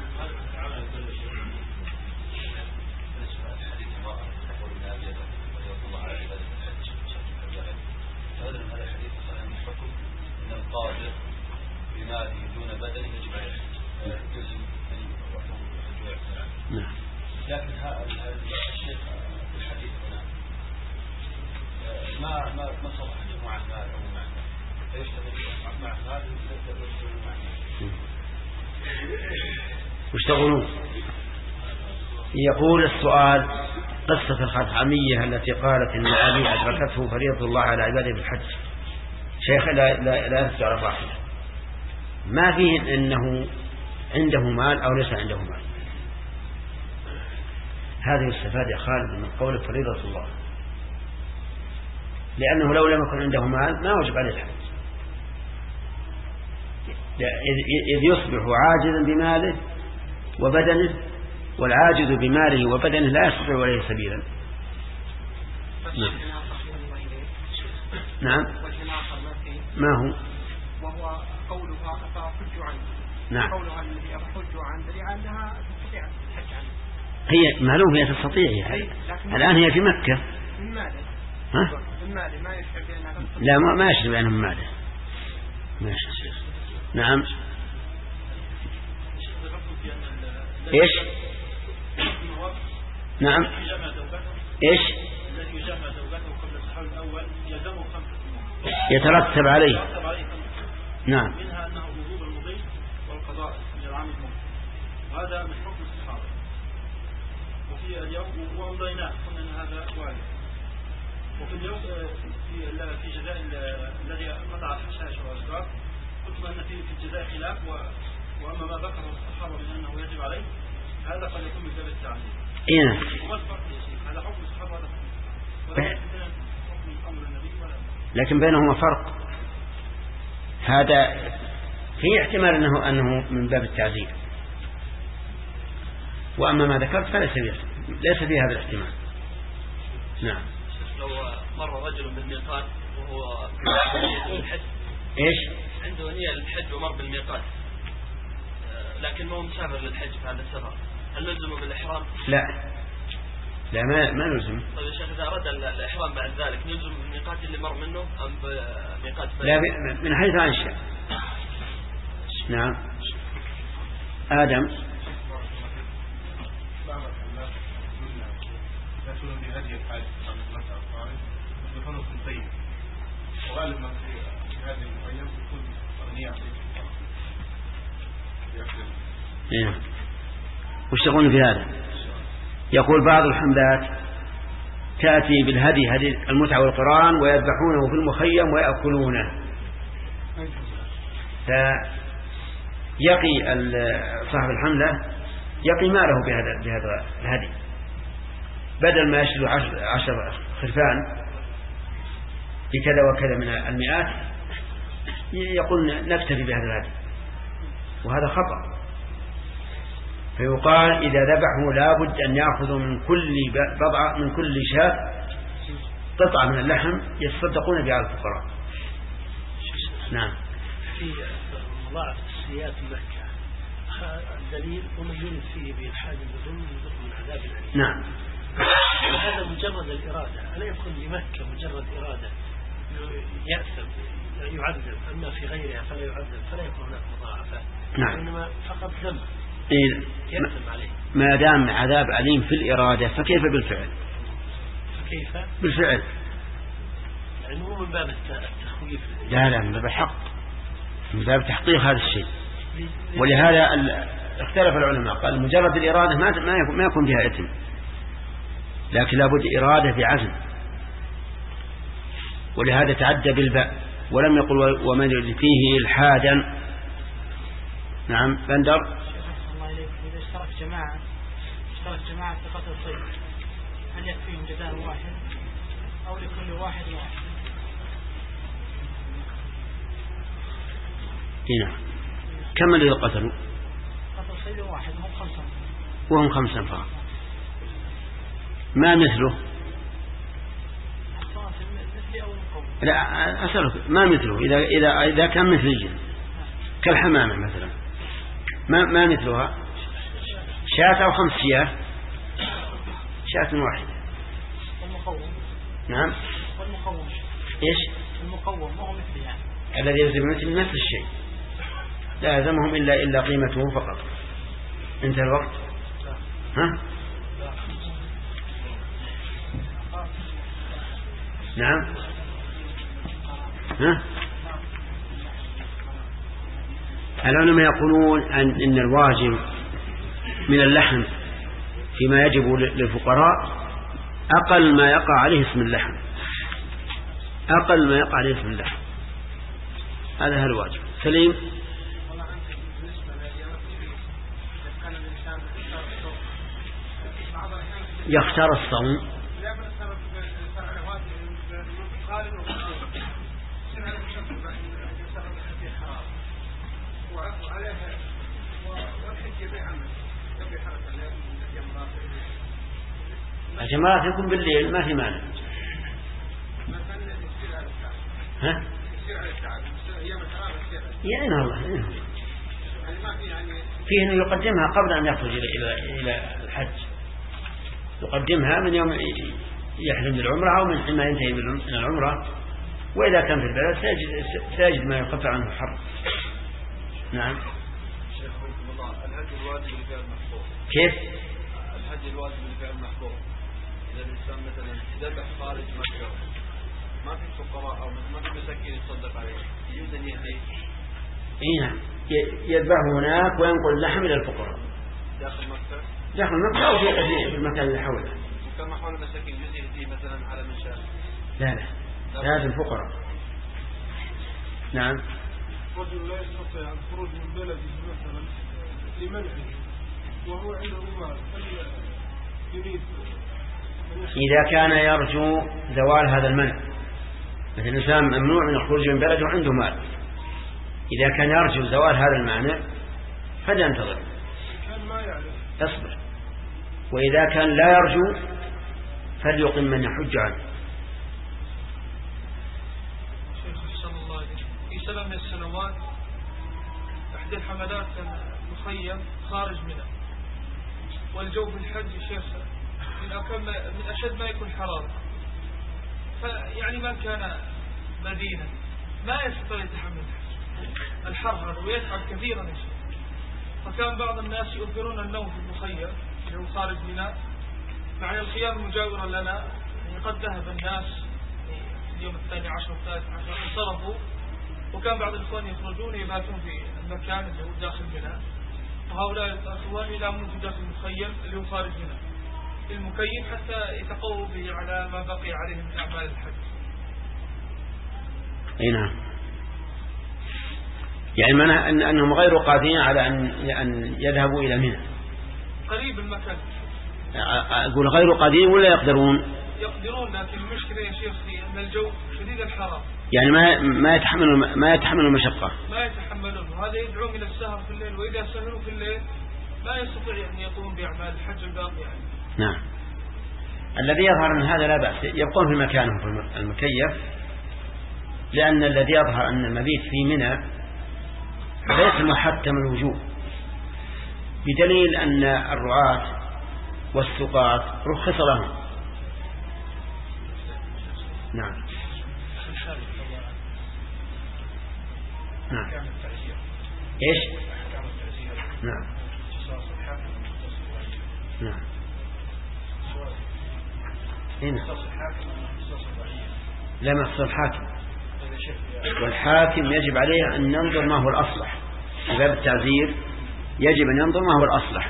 نعم. لكن هذا الشيخ الحديث هنا ما ما ما صرح مع المال أو مع فيشتغل مع المال ويشتغل مع ويشتغلون. يقول السؤال قصة الخثعمية التي قالت إن أبي أدركته فريضة الله على عباده بالحج. شيخ لا لا لا تستعرف واحدة ما فيه إنه عنده مال أو ليس عنده مال. هذا يستفاد يا خالد من قول فريضة الله، لأنه لو لم يكن عنده مال ما وجب عليه الحج، إذ يصبح عاجزا بماله وبدنه، والعاجز بماله وبدنه لا يستطيع عليه سبيلا. نعم. نعم. ما هو؟ وهو قولها أفحج عنه. نعم. قولها الذي أفحج عنه لأنها تستطيع الحج عنه. هي معلوم هي تستطيع يعني. الآن هي في مكة. من ماله؟ ها؟ من ماله ما يشعر بأنها تستطيع. لا ما ما يشعر بأنها من ماله. ماشي. نعم. إيش؟ نعم. إيش؟ الذي يجمع زوجته قبل التحول الأول يلزمه خمسة أمور يترتب عليه. يترتب عليه خمسة. نعم. منها أنه وجوب المضي والقضاء من العام الماضي، وهذا من حكم الصحابة. وفي اليوم وأمضيناه قلنا أن هذا واجب. وفي اليوم في في جزاء الذي قطع الحشائش والأشجار قلت أن في في الجزاء خلاف، وأما ما ذكره الصحابة من أنه يجب عليه هذا قد يكون من باب التعليم. إيه. وما الفرق يا شيخ؟ هذا حكم الصحابة وهذا حكم أمر النبي ولا؟ لكن بينهما فرق. هذا في احتمال أنه أنه من باب التعزير، وأما ما ذكرت فليس ليس فيها هذا الاحتمال. نعم. لو مر رجل بالميقات وهو الحج ايش؟ عنده نية للحج ومر بالميقات لكن هو مسافر للحج في هذا السفر، هل نلزمه بالإحرام؟ لا لا ما ما نلزم. طيب يا شيخ إذا أراد الإحرام بعد ذلك نلزم بالميقات اللي مر منه أم بميقات لا من حيث أنشأ. نعم. آدم. يأتون بهدي الحاج يكونوا سنتين وغالب ما في هذه المعين يكون أغنياء. نعم. وش تقولون في هذا؟ يقول بعض الحملات تأتي بالهدي هدي المتعة والقران ويذبحونه في المخيم ويأكلونه، فيقي صاحب الحملة يقي ماله بهذا بهذا الهدي، بدل ما يشتري عشر, عشر خرفان بكذا وكذا من المئات يقول نكتفي بهذا الهدي، وهذا خطأ. فيقال إذا ذبحوا لابد أن يأخذوا من كل بضعة من كل شاة قطعة من اللحم يتصدقون بها على الفقراء. نعم. في مضاعف السيئات مكة الدليل ومن يولد فيه بإلحاد بظلم من عذاب أليم. نعم. وهذا مجرد الإرادة، ألا يكون لمكة مجرد إرادة يأثم يعذب، أما في غيرها فلا يعذب فلا يكون هناك مضاعفة. نعم. إنما فقط ذنب إيه ما دام عذاب أليم في الإرادة فكيف بالفعل؟ فكيف بالفعل؟ يعني مو من باب التخويف. لا لا من باب الحق، من باب تحقيق هذا الشيء. ولهذا اختلف العلماء، قال مجرد الإرادة ما ما يكون فيها إثم، لكن لابد إرادة بعزم، ولهذا تعدى بالباء ولم يقل ومن يرد فيه إلحادا. نعم. بندر. إذا اشترك جماعة اشترك جماعة في قتل الصيد هل يكفيهم جزاء واحد أو لكل واحد واحد؟ نعم. كم الذي قتلوا؟ قتل الصيد واحد هم خمسة وهم خمسة فقط. ما مثله؟ لا أسألك ما مثله إذا إذا إذا كان مثل الجن كالحمامة مثلا ما ما مثلها؟ شاة أو خمس شياه؟ شاة واحدة. والمقوم. نعم. والمقوم. إيش؟ المقوم ما هو مثل يعني. الذي يلزم مثل نفس الشيء لا يلزمهم إلا إلا قيمته فقط. انتهى الوقت. ها؟ نعم. ها؟ العلماء يقولون أن إن الواجب من اللحم فيما يجب للفقراء أقل ما يقع عليه اسم اللحم، أقل ما يقع عليه اسم اللحم، هذا هو الواجب. سليم. يختار الصوم الجمرات يكون بالليل ما في مانع. ها؟ يعني الله فيه أنه يقدمها قبل أن يخرج إلى إلى الحج، يقدمها من يوم يحرم العمرة أو من حين ما ينتهي من العمرة، وإذا كان في البلد سيجد, سيجد ما يخفف عنه الحر. نعم. الهدي الواجب لفعل المحظور. كيف؟ الهدي الواجب لفعل المحظور إذا الإنسان مثلا ذبح خارج مكة ما في فقراء أو ما في مساكين يتصدق عليه يجوز أن يهدي. إيه نعم يذبح هناك وينقل اللحم إلى الفقراء داخل مكة. داخل مكة أو في المكان اللي حوله. وكما حول المساكين يجوز يهدي مثلا على من شاء. لا لا لازم الفقراء. نعم. رجل لا يستطيع الخروج من بلده مثلا لمنعه وهو عنده مال يريد إذا كان يرجو زوال هذا المنع، مثل الإنسان ممنوع من الخروج من بلده وعنده مال، إذا كان يرجو زوال هذا المانع فلينتظر كان ما يعرف يصبر وإذا كان لا يرجو فليقم من يحج عنه. شيخ صلى الله عليه وسلم في سنة من السنوات إحدى الحملات كان مخيم خارج منى، والجو في الحج شيخ من أكم من أشد ما يكون حرارة، فيعني من كان مدينة ما يستطيع يتحمل الحر هذا ويتعب كثيرا يا شيخ. فكان بعض الناس يؤثرون النوم في المخيم اللي هو خارج منى، مع الخيام مجاورا لنا. يعني قد ذهب الناس اليوم الثاني عشر والثالث عشر انصرفوا، وكان بعض الإخوان يخرجون يباتون في المكان اللي هو داخل منى، وهؤلاء الأخوان ينامون في داخل المخيم اللي هو خارج منى المكيف حتى يتقووا به على ما بقي عليهم من أعمال الحج. أي نعم، يعني معنى أن أنهم غير قادرين على أن أن يذهبوا إلى منى قريب المكان. أقول غير قادرين ولا يقدرون؟ يقدرون، لكن المشكلة يا شيخ في أن الجو شديد الحرارة، يعني ما ما يتحملون ما يتحملون المشقة، ما يتحملون، وهذا يدعوهم إلى السهر في الليل، وإذا سهروا في الليل ما يستطيع أن يقوم بأعمال الحج الباقية يعني. نعم. الذي يظهر أن هذا لا بأس، يبقون في مكانهم في المكيف، لأن الذي يظهر أن المبيت في منى ليس محتم الوجوب، بدليل أن الرعاة والسقاة رخص لهم. نعم نعم ايش نعم نعم هنا لا مخصوص الحاكم، والحاكم يجب عليه أن ينظر ما هو الأصلح في باب التعزير، يجب أن ينظر ما هو الأصلح.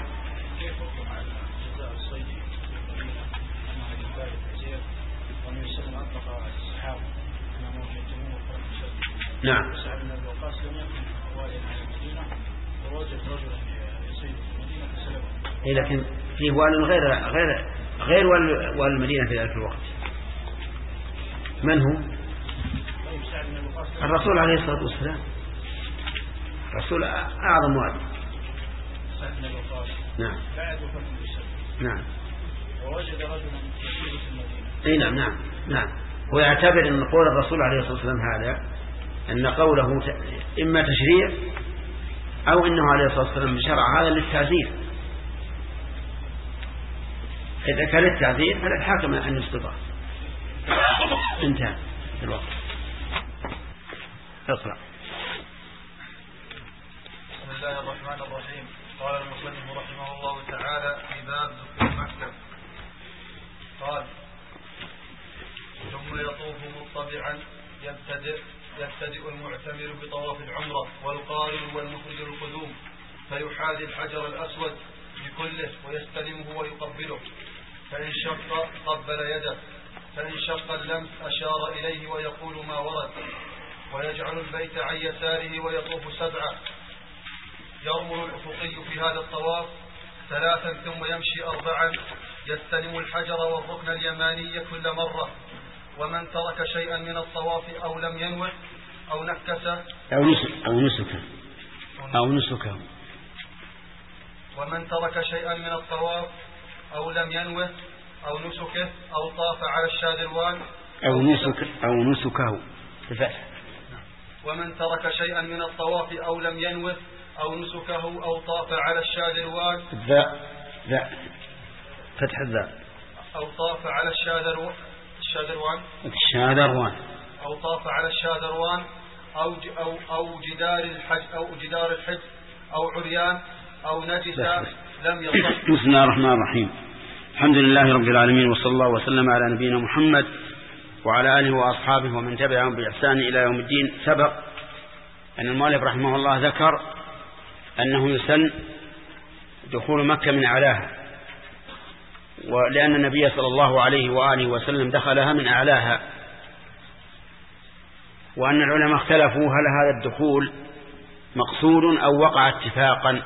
نعم. إيه لكن فيه وال غير غير غير وال المدينة في ذلك الوقت. من هو؟ الرسول عليه الصلاة والسلام، الرسول أعظم والي. نعم نعم. ووجد رجلا في المدينة. اي نعم نعم نعم. هو يعتبر أن قول الرسول عليه الصلاة والسلام هذا أن قوله إما تشريع أو إنه عليه الصلاة والسلام بشرع هذا للتعزير. إذا كان للتعزير فللحاكم أن يستطاع. انتهى الوقت. اقرأ. بسم الله الرحمن الرحيم. قال المصنف رحمه الله تعالى في باب دخول مكة، قال: ثم يطوف مطبعا يبتدئ يبتدئ المعتمر بطواف العمرة والقارن والمخرج القدوم، فيحاذي الحجر الأسود بكله ويستلمه ويقبله، فإن شق قبل يده، فإن شق اللمس أشار إليه ويقول ما ورد، ويجعل البيت عن يساره ويطوف سبعة. يرمل الأفقي في هذا الطواف ثلاثا ثم يمشي أربعا، يستلم الحجر والركن اليماني كل مرة. ومن ترك شيئا من الطواف أو لم ينوه أو نكسه أو نسك أو نسكه أو نسكه ومن ترك شيئا من الطواف أو لم ينوه أو نسكه أو طاف على الشادروان أو نسك أو نسكه ومن ترك شيئا من الطواف أو لم ينوه أو نسكه أو طاف على الشادروان ذا ذا فتح الذا أو طاف على الشادروان الشادروان الشادروان أو طاف على الشادروان أو أو أو جدار الحج أو جدار الحج أو عريان أو نجس لم يصح. بسم الله الرحمن الرحيم. الحمد لله رب العالمين، وصلى الله وسلم على نبينا محمد وعلى آله وأصحابه ومن تبعهم بإحسان إلى يوم الدين. سبق أن المؤلف رحمه الله ذكر أنه يسن دخول مكة من أعلاها، ولأن النبي صلى الله عليه وآله وسلم دخلها من أعلاها، وأن العلماء اختلفوا هل هذا الدخول مقصود أو وقع اتفاقا،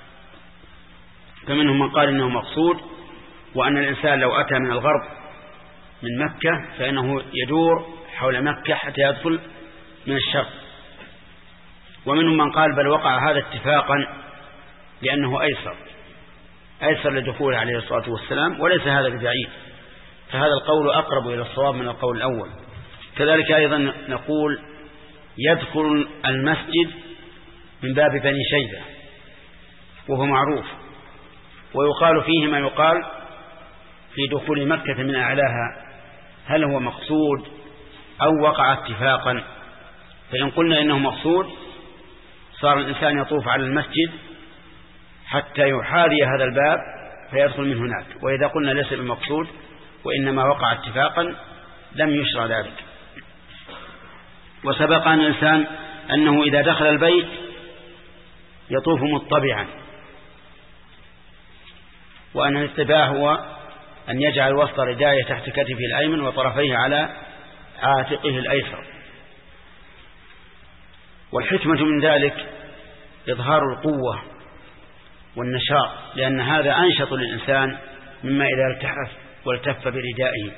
فمنهم من قال إنه مقصود، وأن الإنسان لو أتى من الغرب من مكة فإنه يدور حول مكة حتى يدخل من الشرق، ومنهم من قال بل وقع هذا اتفاقا لأنه أيسر أيسر لدخوله عليه الصلاة والسلام، وليس هذا ببعيد، فهذا القول أقرب إلى الصواب من القول الأول. كذلك أيضا نقول يدخل المسجد من باب بني شيبة وهو معروف، ويقال فيه ما يقال في دخول مكة من أعلاها، هل هو مقصود أو وقع اتفاقا؟ فإن قلنا إنه مقصود صار الإنسان يطوف على المسجد حتى يحاذي هذا الباب فيدخل من هناك، وإذا قلنا ليس بمقصود وإنما وقع اتفاقا لم يشرع ذلك. وسبق أن الإنسان أنه إذا دخل البيت يطوف مطبعا، وأن الاتباع هو أن يجعل وسط رداية تحت كتفه الأيمن وطرفيه على عاتقه الأيسر. والحكمة من ذلك إظهار القوة والنشاط، لأن هذا أنشط للإنسان مما إذا التحف والتف بردائه.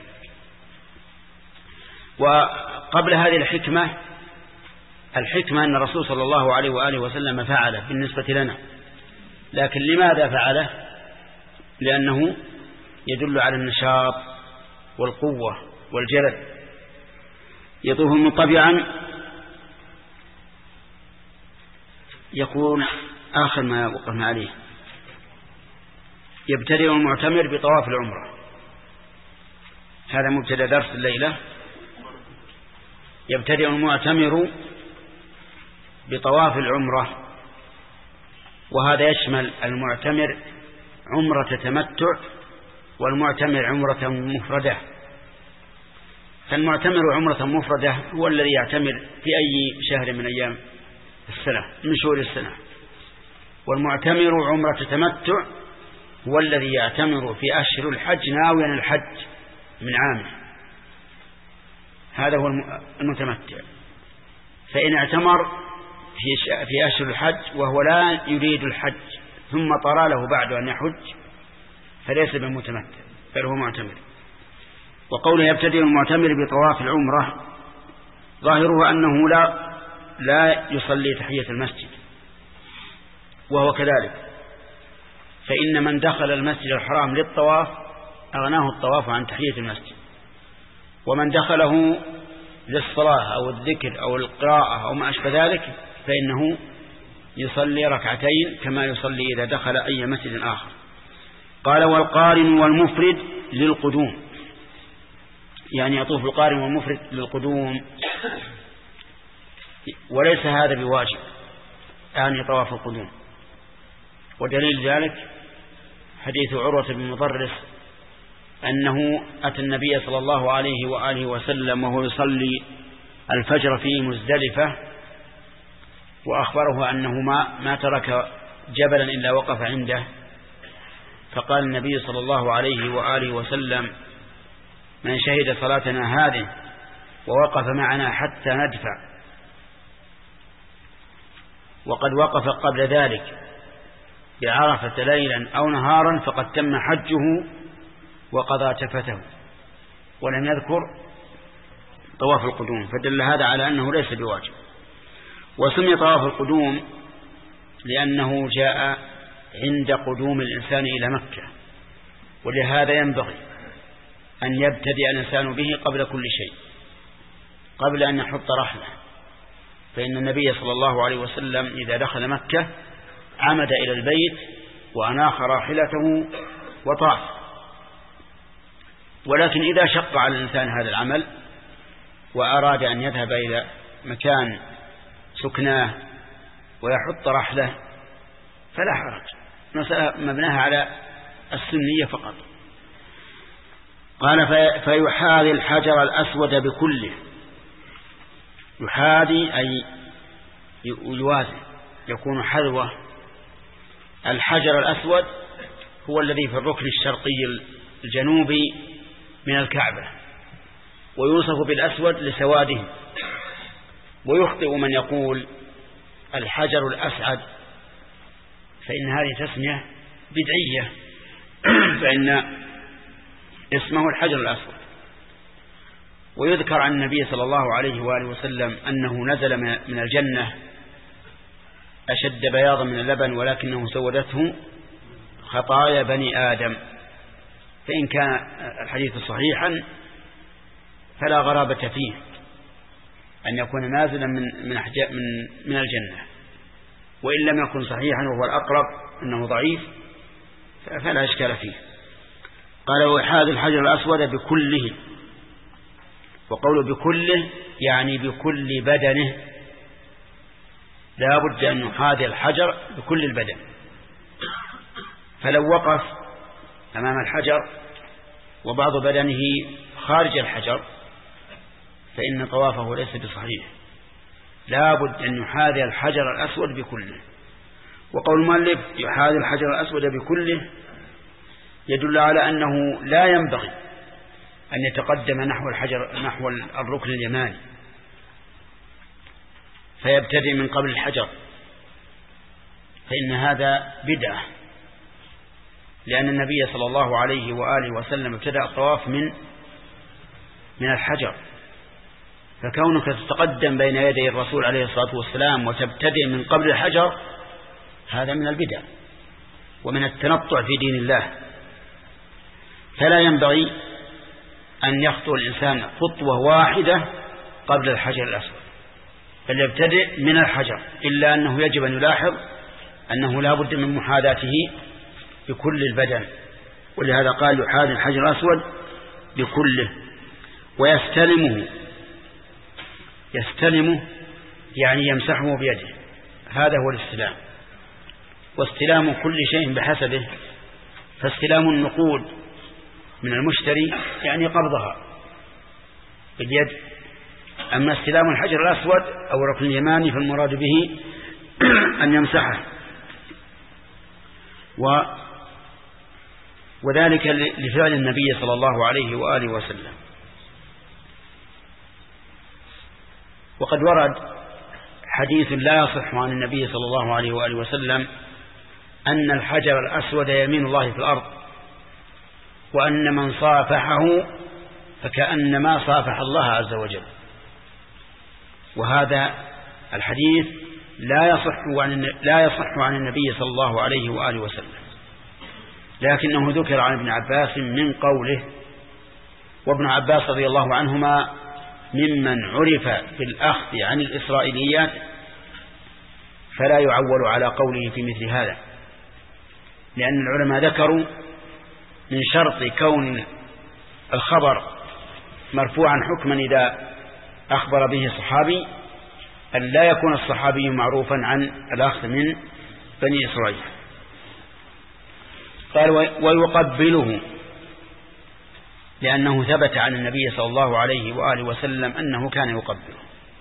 وقبل هذه الحكمة الحكمة أن الرسول صلى الله عليه وآله وسلم فعله بالنسبة لنا، لكن لماذا فعله؟ لأنه يدل على النشاط والقوة والجلد. يطوف مطبعا يكون آخر ما وقفنا عليه. يبتدئ المعتمر بطواف العمرة، هذا مبتدأ درس الليلة. يبتدئ المعتمر بطواف العمرة، وهذا يشمل المعتمر عمرة تمتع والمعتمر عمرة مفردة. فالمعتمر عمرة مفردة هو الذي يعتمر في أي شهر من أيام السنة من شهور السنة، والمعتمر عمرة تمتع هو الذي يعتمر في أشهر الحج ناويا الحج من عامه، هذا هو المتمتع. فإن اعتمر في أشهر الحج وهو لا يريد الحج ثم طرى له بعد أن يحج فليس بمتمتع بل هو معتمر. وقوله يبتدئ المعتمر بطواف العمرة ظاهره أنه لا لا يصلي تحية المسجد، وهو كذلك، فإن من دخل المسجد الحرام للطواف أغناه الطواف عن تحية المسجد، ومن دخله للصلاة أو الذكر أو القراءة أو ما أشبه ذلك فإنه يصلي ركعتين كما يصلي إذا دخل أي مسجد آخر. قال والقارن والمفرد للقدوم، يعني يطوف القارن والمفرد للقدوم، وليس هذا بواجب يعني طواف القدوم. ودليل ذلك حديث عروة بن مضرس أنه أتى النبي صلى الله عليه وآله وسلم وهو يصلي الفجر في مزدلفة، وأخبره أنه ما, ما ترك جبلا إلا وقف عنده، فقال النبي صلى الله عليه وآله وسلم من شهد صلاتنا هذه ووقف معنا حتى ندفع وقد وقف قبل ذلك بعرفة ليلا أو نهارا فقد تم حجه وقضى تفته، ولم يذكر طواف القدوم، فدل هذا على أنه ليس بواجب. وسمي طواف القدوم لأنه جاء عند قدوم الإنسان إلى مكة، ولهذا ينبغي أن يبتدئ الإنسان به قبل كل شيء، قبل أن يحط رحله، فإن النبي صلى الله عليه وسلم إذا دخل مكة عمد إلى البيت وأناخ راحلته وطاف. ولكن إذا شق على الإنسان هذا العمل وأراد أن يذهب إلى مكان سكناه ويحط رحله فلا حرج، مسألة مبناها على السنية فقط. قال فيحاذي الحجر الأسود بكله، يحاذي أي يوازي، يكون حذوه. الحجر الأسود هو الذي في الركن الشرقي الجنوبي من الكعبة، ويوصف بالأسود لسواده. ويخطئ من يقول الحجر الأسعد، فإن هذه تسمية بدعية، فإن اسمه الحجر الأسود. ويذكر عن النبي صلى الله عليه وآله وسلم أنه نزل من الجنة أشد بياضا من اللبن ولكنه سودته خطايا بني آدم. فإن كان الحديث صحيحا فلا غرابة فيه أن يكون نازلا من من من من الجنة، وإن لم يكن صحيحا وهو الأقرب أنه ضعيف فلا إشكال فيه. قال وإحاد الحجر الأسود بكله، وقوله بكله يعني بكل بدنه، لا بد أن يحاد الحجر بكل البدن. فلو وقف أمام الحجر وبعض بدنه خارج الحجر فإن طوافه ليس بصحيح، لا بد أن يحاذي الحجر الأسود بكله. وقول المؤلف يحاذي الحجر الأسود بكله يدل على أنه لا ينبغي أن يتقدم نحو الحجر نحو الركن اليماني فيبتدئ من قبل الحجر، فإن هذا بدعة، لأن النبي صلى الله عليه وآله وسلم ابتدأ الطواف من من الحجر، فكونك تتقدم بين يدي الرسول عليه الصلاة والسلام وتبتدئ من قبل الحجر هذا من البدع ومن التنطع في دين الله. فلا ينبغي أن يخطو الإنسان خطوة واحدة قبل الحجر الأسود، بل يبتدئ من الحجر، إلا أنه يجب أن يلاحظ أنه لا بد من محاذاته بكل البدن، ولهذا قال يحاذي الحجر الأسود بكله ويستلمه. يستلمه يعني يمسحه بيده، هذا هو الاستلام. واستلام كل شيء بحسبه، فاستلام النقود من المشتري يعني قبضها باليد، أما استلام الحجر الأسود أو الركن اليماني فالمراد به أن يمسحه، و وذلك لفعل النبي صلى الله عليه وآله وسلم. وقد ورد حديث لا يصح عن النبي صلى الله عليه وآله وسلم أن الحجر الأسود يمين الله في الأرض، وأن من صافحه فكأنما صافح الله عز وجل. وهذا الحديث لا يصح عن لا يصح عن النبي صلى الله عليه وآله وسلم، لكنه ذكر عن ابن عباس من قوله، وابن عباس رضي الله عنهما ممن عرف بالأخذ عن الإسرائيليات، فلا يعول على قوله في مثل هذا، لأن العلماء ذكروا من شرط كون الخبر مرفوعا حكما إذا أخبر به صحابي أن لا يكون الصحابي معروفا عن الأخذ من بني إسرائيل. قال ويقبله، لأنه ثبت عن النبي صلى الله عليه وآله وسلم أنه كان يقبله،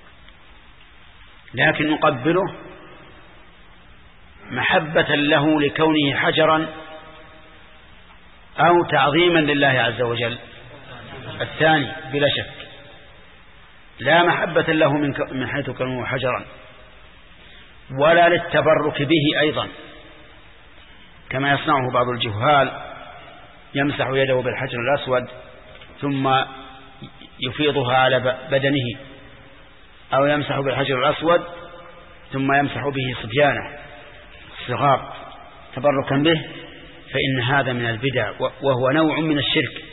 لكن يقبله محبة له لكونه حجرا أو تعظيما لله عز وجل، الثاني بلا شك، لا محبة له من حيث كونه حجرا، ولا للتبرك به أيضا كما يصنعه بعض الجهال، يمسح يده بالحجر الأسود ثم يفيضها على بدنه، أو يمسح بالحجر الأسود ثم يمسح به صبيانه الصغار تبركا به، فإن هذا من البدع وهو نوع من الشرك.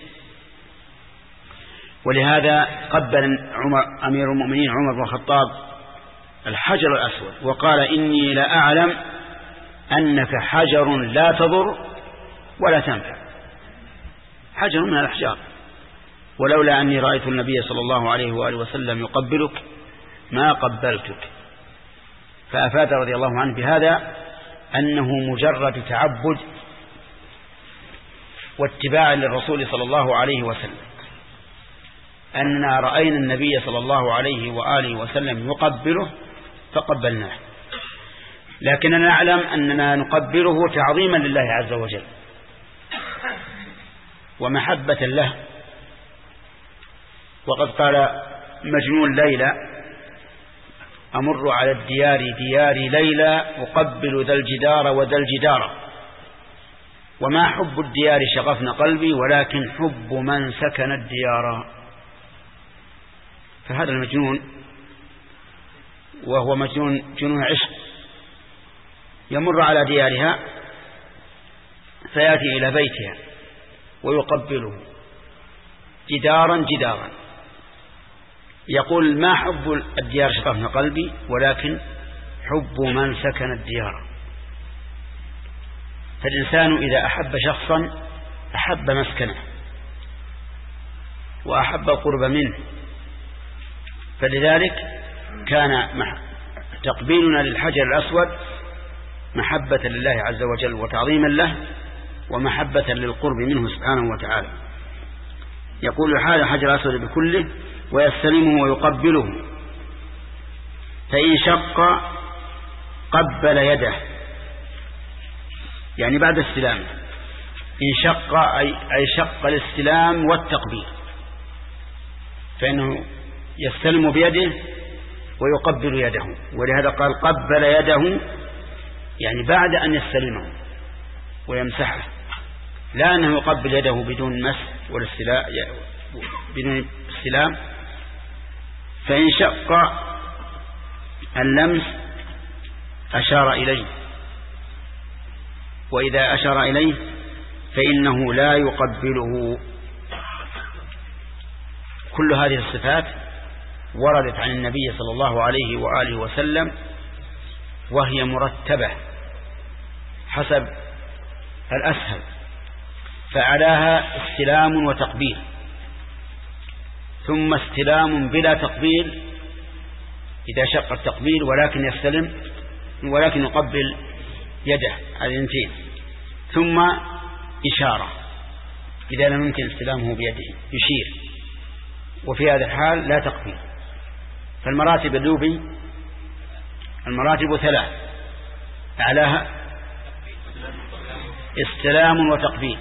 ولهذا قبل عمر أمير المؤمنين عمر بن الخطاب الحجر الأسود وقال إني لا أعلم أنك حجر لا تضر ولا تنفع، حجر من الأحجار، ولولا أني رأيت النبي صلى الله عليه وآله وسلم يقبلك ما قبلتك. فأفاد رضي الله عنه بهذا أنه مجرد تعبد واتباع للرسول صلى الله عليه وسلم، أننا رأينا النبي صلى الله عليه وآله وسلم يقبله فقبلناه، لكننا نعلم أننا نقبله تعظيما لله عز وجل ومحبة له. وقد قال مجنون ليلى أمر على الديار ديار ليلى أقبل ذا الجدار وذا الجدار، وما حب الديار شغفنا قلبي ولكن حب من سكن الديار. فهذا المجنون وهو مجنون جنون عشق يمر على ديارها فيأتي إلى بيتها ويقبله جدارا جدارا، يقول ما حب الديار شطفنا قلبي ولكن حب من سكن الديار. فالإنسان إذا أحب شخصا أحب مسكنه وأحب القرب منه، فلذلك كان تقبيلنا للحجر الأسود محبة لله عز وجل وتعظيما له ومحبة للقرب منه سبحانه وتعالى. يقول هذا حجر أسود بكله ويستلمه ويقبله، فإن شق قبل يده، يعني بعد السلام. إن شق أي شق الاستلام والتقبيل، فإنه يستلم بيده ويقبل يده، ولهذا قال قبل يده، يعني بعد أن يستلمه ويمسحه، لا أنه يقبل يده بدون مس ولا استلاء بدون استلام. فإن شق اللمس أشار إليه، وإذا أشار إليه فإنه لا يقبله. كل هذه الصفات وردت عن النبي صلى الله عليه وآله وسلم، وهي مرتبة حسب الأسهل، فعلاها استلام وتقبيل، ثم استلام بلا تقبيل إذا شق التقبيل ولكن يستلم ولكن يقبل يده على اليمين، ثم إشارة إذا لم يمكن استلامه بيده يشير، وفي هذا الحال لا تقبيل. فالمراتب اللوبي المراتب ثلاث، أعلاها استلام وتقبيل،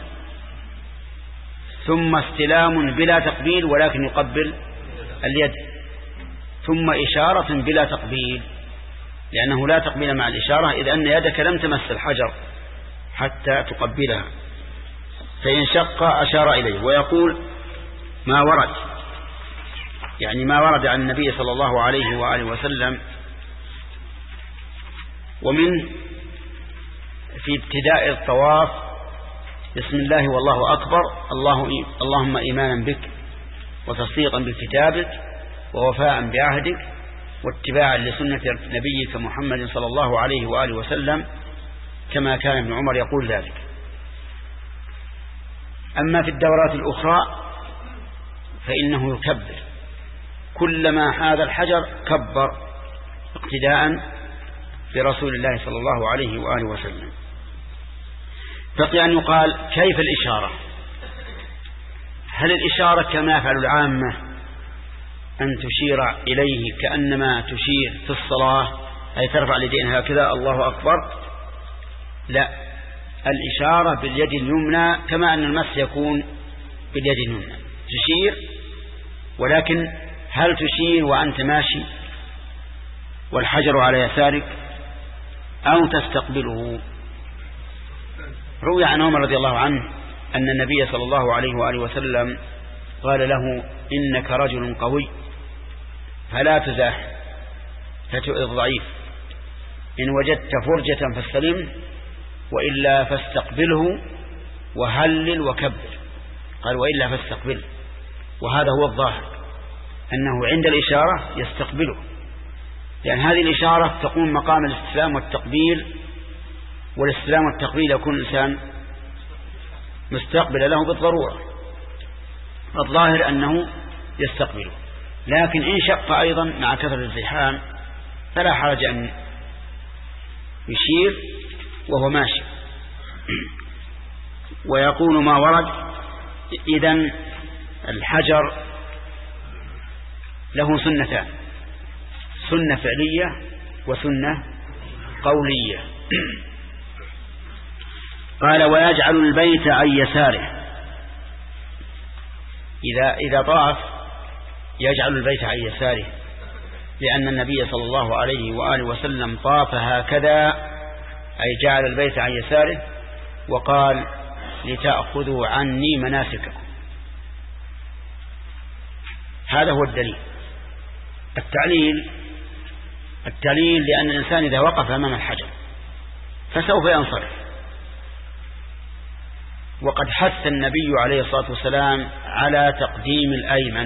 ثم استلام بلا تقبيل ولكن يقبل اليد، ثم إشارة بلا تقبيل، لأنه لا تقبيل مع الإشارة إذ أن يدك لم تمس الحجر حتى تقبلها. فإن شق أشار إليه. ويقول ما ورد، يعني ما ورد عن النبي صلى الله عليه وآله وسلم، ومن في ابتداء الطواف بسم الله والله أكبر، الله اللهم إيمانا بك وتصديقا بكتابك ووفاء بعهدك واتباعا لسنة نبيك محمد صلى الله عليه وآله وسلم، كما كان ابن عمر يقول ذلك. أما في الدورات الأخرى فإنه يكبر، كلما حاذ الحجر كبر اقتداء برسول الله صلى الله عليه وآله وسلم. بقي أن يقال كيف الإشارة؟ هل الإشارة كما يفعل العامة أن تشير إليه كأنما تشير في الصلاة أي ترفع اليدين هكذا الله أكبر؟ لا، الإشارة باليد اليمنى كما أن المس يكون باليد اليمنى، تشير، ولكن هل تشير وأنت ماشي والحجر على يسارك أو تستقبله؟ روي عن عمر رضي الله عنه أن النبي صلى الله عليه وآله وسلم قال له إنك رجل قوي فلا تزاح فتؤذ ضعيف، إن وجدت فرجة فاستلم وإلا فاستقبله وهلل وكبر. قال وإلا فاستقبله، وهذا هو الظاهر أنه عند الإشارة يستقبله، لأن هذه الإشارة تقوم مقام الاستسلام والتقبيل، والاستسلام والتقبيل يكون الإنسان مستقبل له بالضرورة، الظاهر أنه يستقبله. لكن إن شق أيضا مع كثرة الزحام فلا حرج أن يشير وهو ماشي. ويقول ما ورد إذن الحجر له سنتان، سنة فعلية وسنة قولية. قال ويجعل البيت عن يساره، إذا إذا طاف يجعل البيت عن يساره، لأن النبي صلى الله عليه وآله وسلم طاف هكذا، أي جعل البيت عن يساره، وقال لتأخذوا عني مناسككم. هذا هو الدليل. التعليل التعليل لأن الإنسان إذا وقف أمام الحجر فسوف ينصرف، وقد حث النبي عليه الصلاة والسلام على تقديم الأيمن،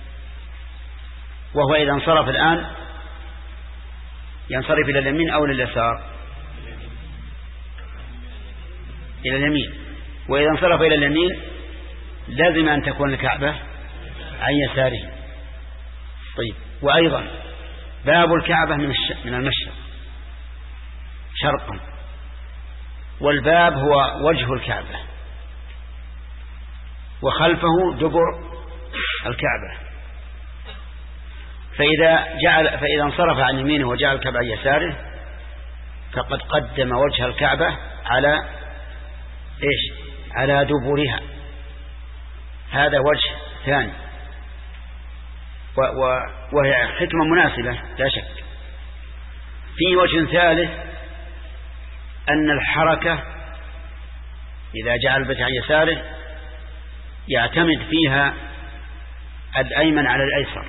وهو إذا انصرف الآن ينصرف إلى اليمين أو لليسار؟ إلى اليمين. وإذا انصرف إلى اليمين لازم أن تكون الكعبة عن يساره. طيب، وأيضا باب الكعبة من من المشرق شرقا، والباب هو وجه الكعبة، وخلفه دبر الكعبة. فإذا جعل فإذا انصرف عن يمينه وجعل الكعبة عن يساره فقد قدم وجه الكعبة على إيش؟ على دبرها. هذا وجه ثاني، وهي حكمة مناسبة لا شك. في وجه ثالث أن الحركة إذا جعل البيت عن يساره يعتمد فيها الأيمن على الأيسر،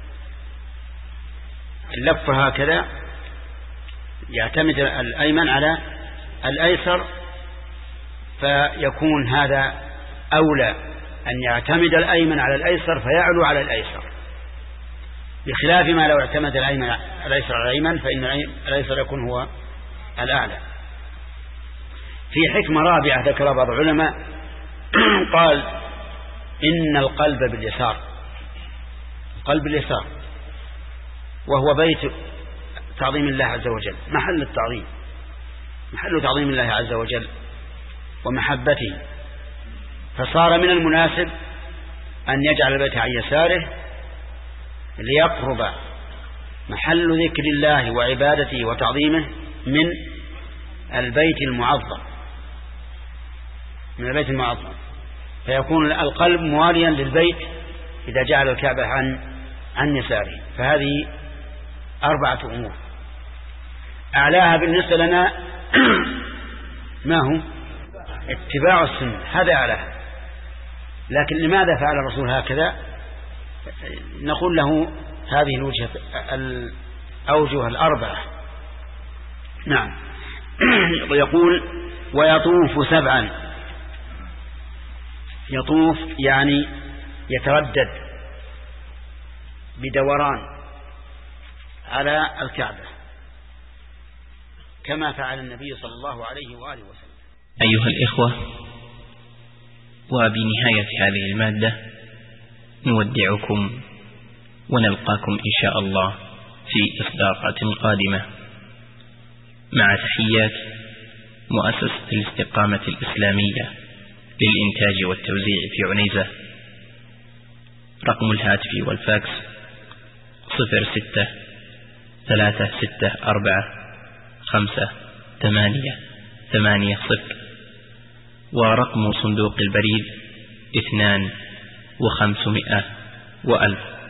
اللفة هكذا يعتمد الأيمن على الأيسر، فيكون هذا أولى أن يعتمد الأيمن على الأيسر فيعلو على الأيسر، بخلاف ما لو اعتمد الأيمن الأيسر على الأيمن فإن الأيسر يكون هو الأعلى. في حكمة رابعة ذكر بعض العلماء قال إن القلب باليسار، قلب اليسار وهو بيت تعظيم الله عز وجل، محل التعظيم، محل تعظيم الله عز وجل ومحبته، فصار من المناسب أن يجعل البيت عن يساره ليقرب محل ذكر الله وعبادته وتعظيمه من البيت المعظم، من البيت المعظم، فيكون القلب مواليا للبيت إذا جعل الكعبة عن عن يساره. فهذه أربعة أمور، أعلاها بالنسبة لنا ما هو اتباع السنة، هذا أعلاها. لكن لماذا فعل الرسول هكذا؟ نقول له هذه الوجهة الأوجه الأربعة. نعم. ويقول ويطوف سبعا، يطوف يعني يتردد بدوران على الكعبة كما فعل النبي صلى الله عليه وآله وسلم. أيها الإخوة، وبنهاية هذه المادة نودعكم ونلقاكم إن شاء الله في إصدارات قادمة، مع تحيات مؤسسة الاستقامة الإسلامية للإنتاج والتوزيع في عنيزة. رقم الهاتف والفاكس صفر ستة ثلاثة ستة أربعة خمسة ثمانية ثمانية صفر، ورقم صندوق البريد اثنان وخمسمائة وألف.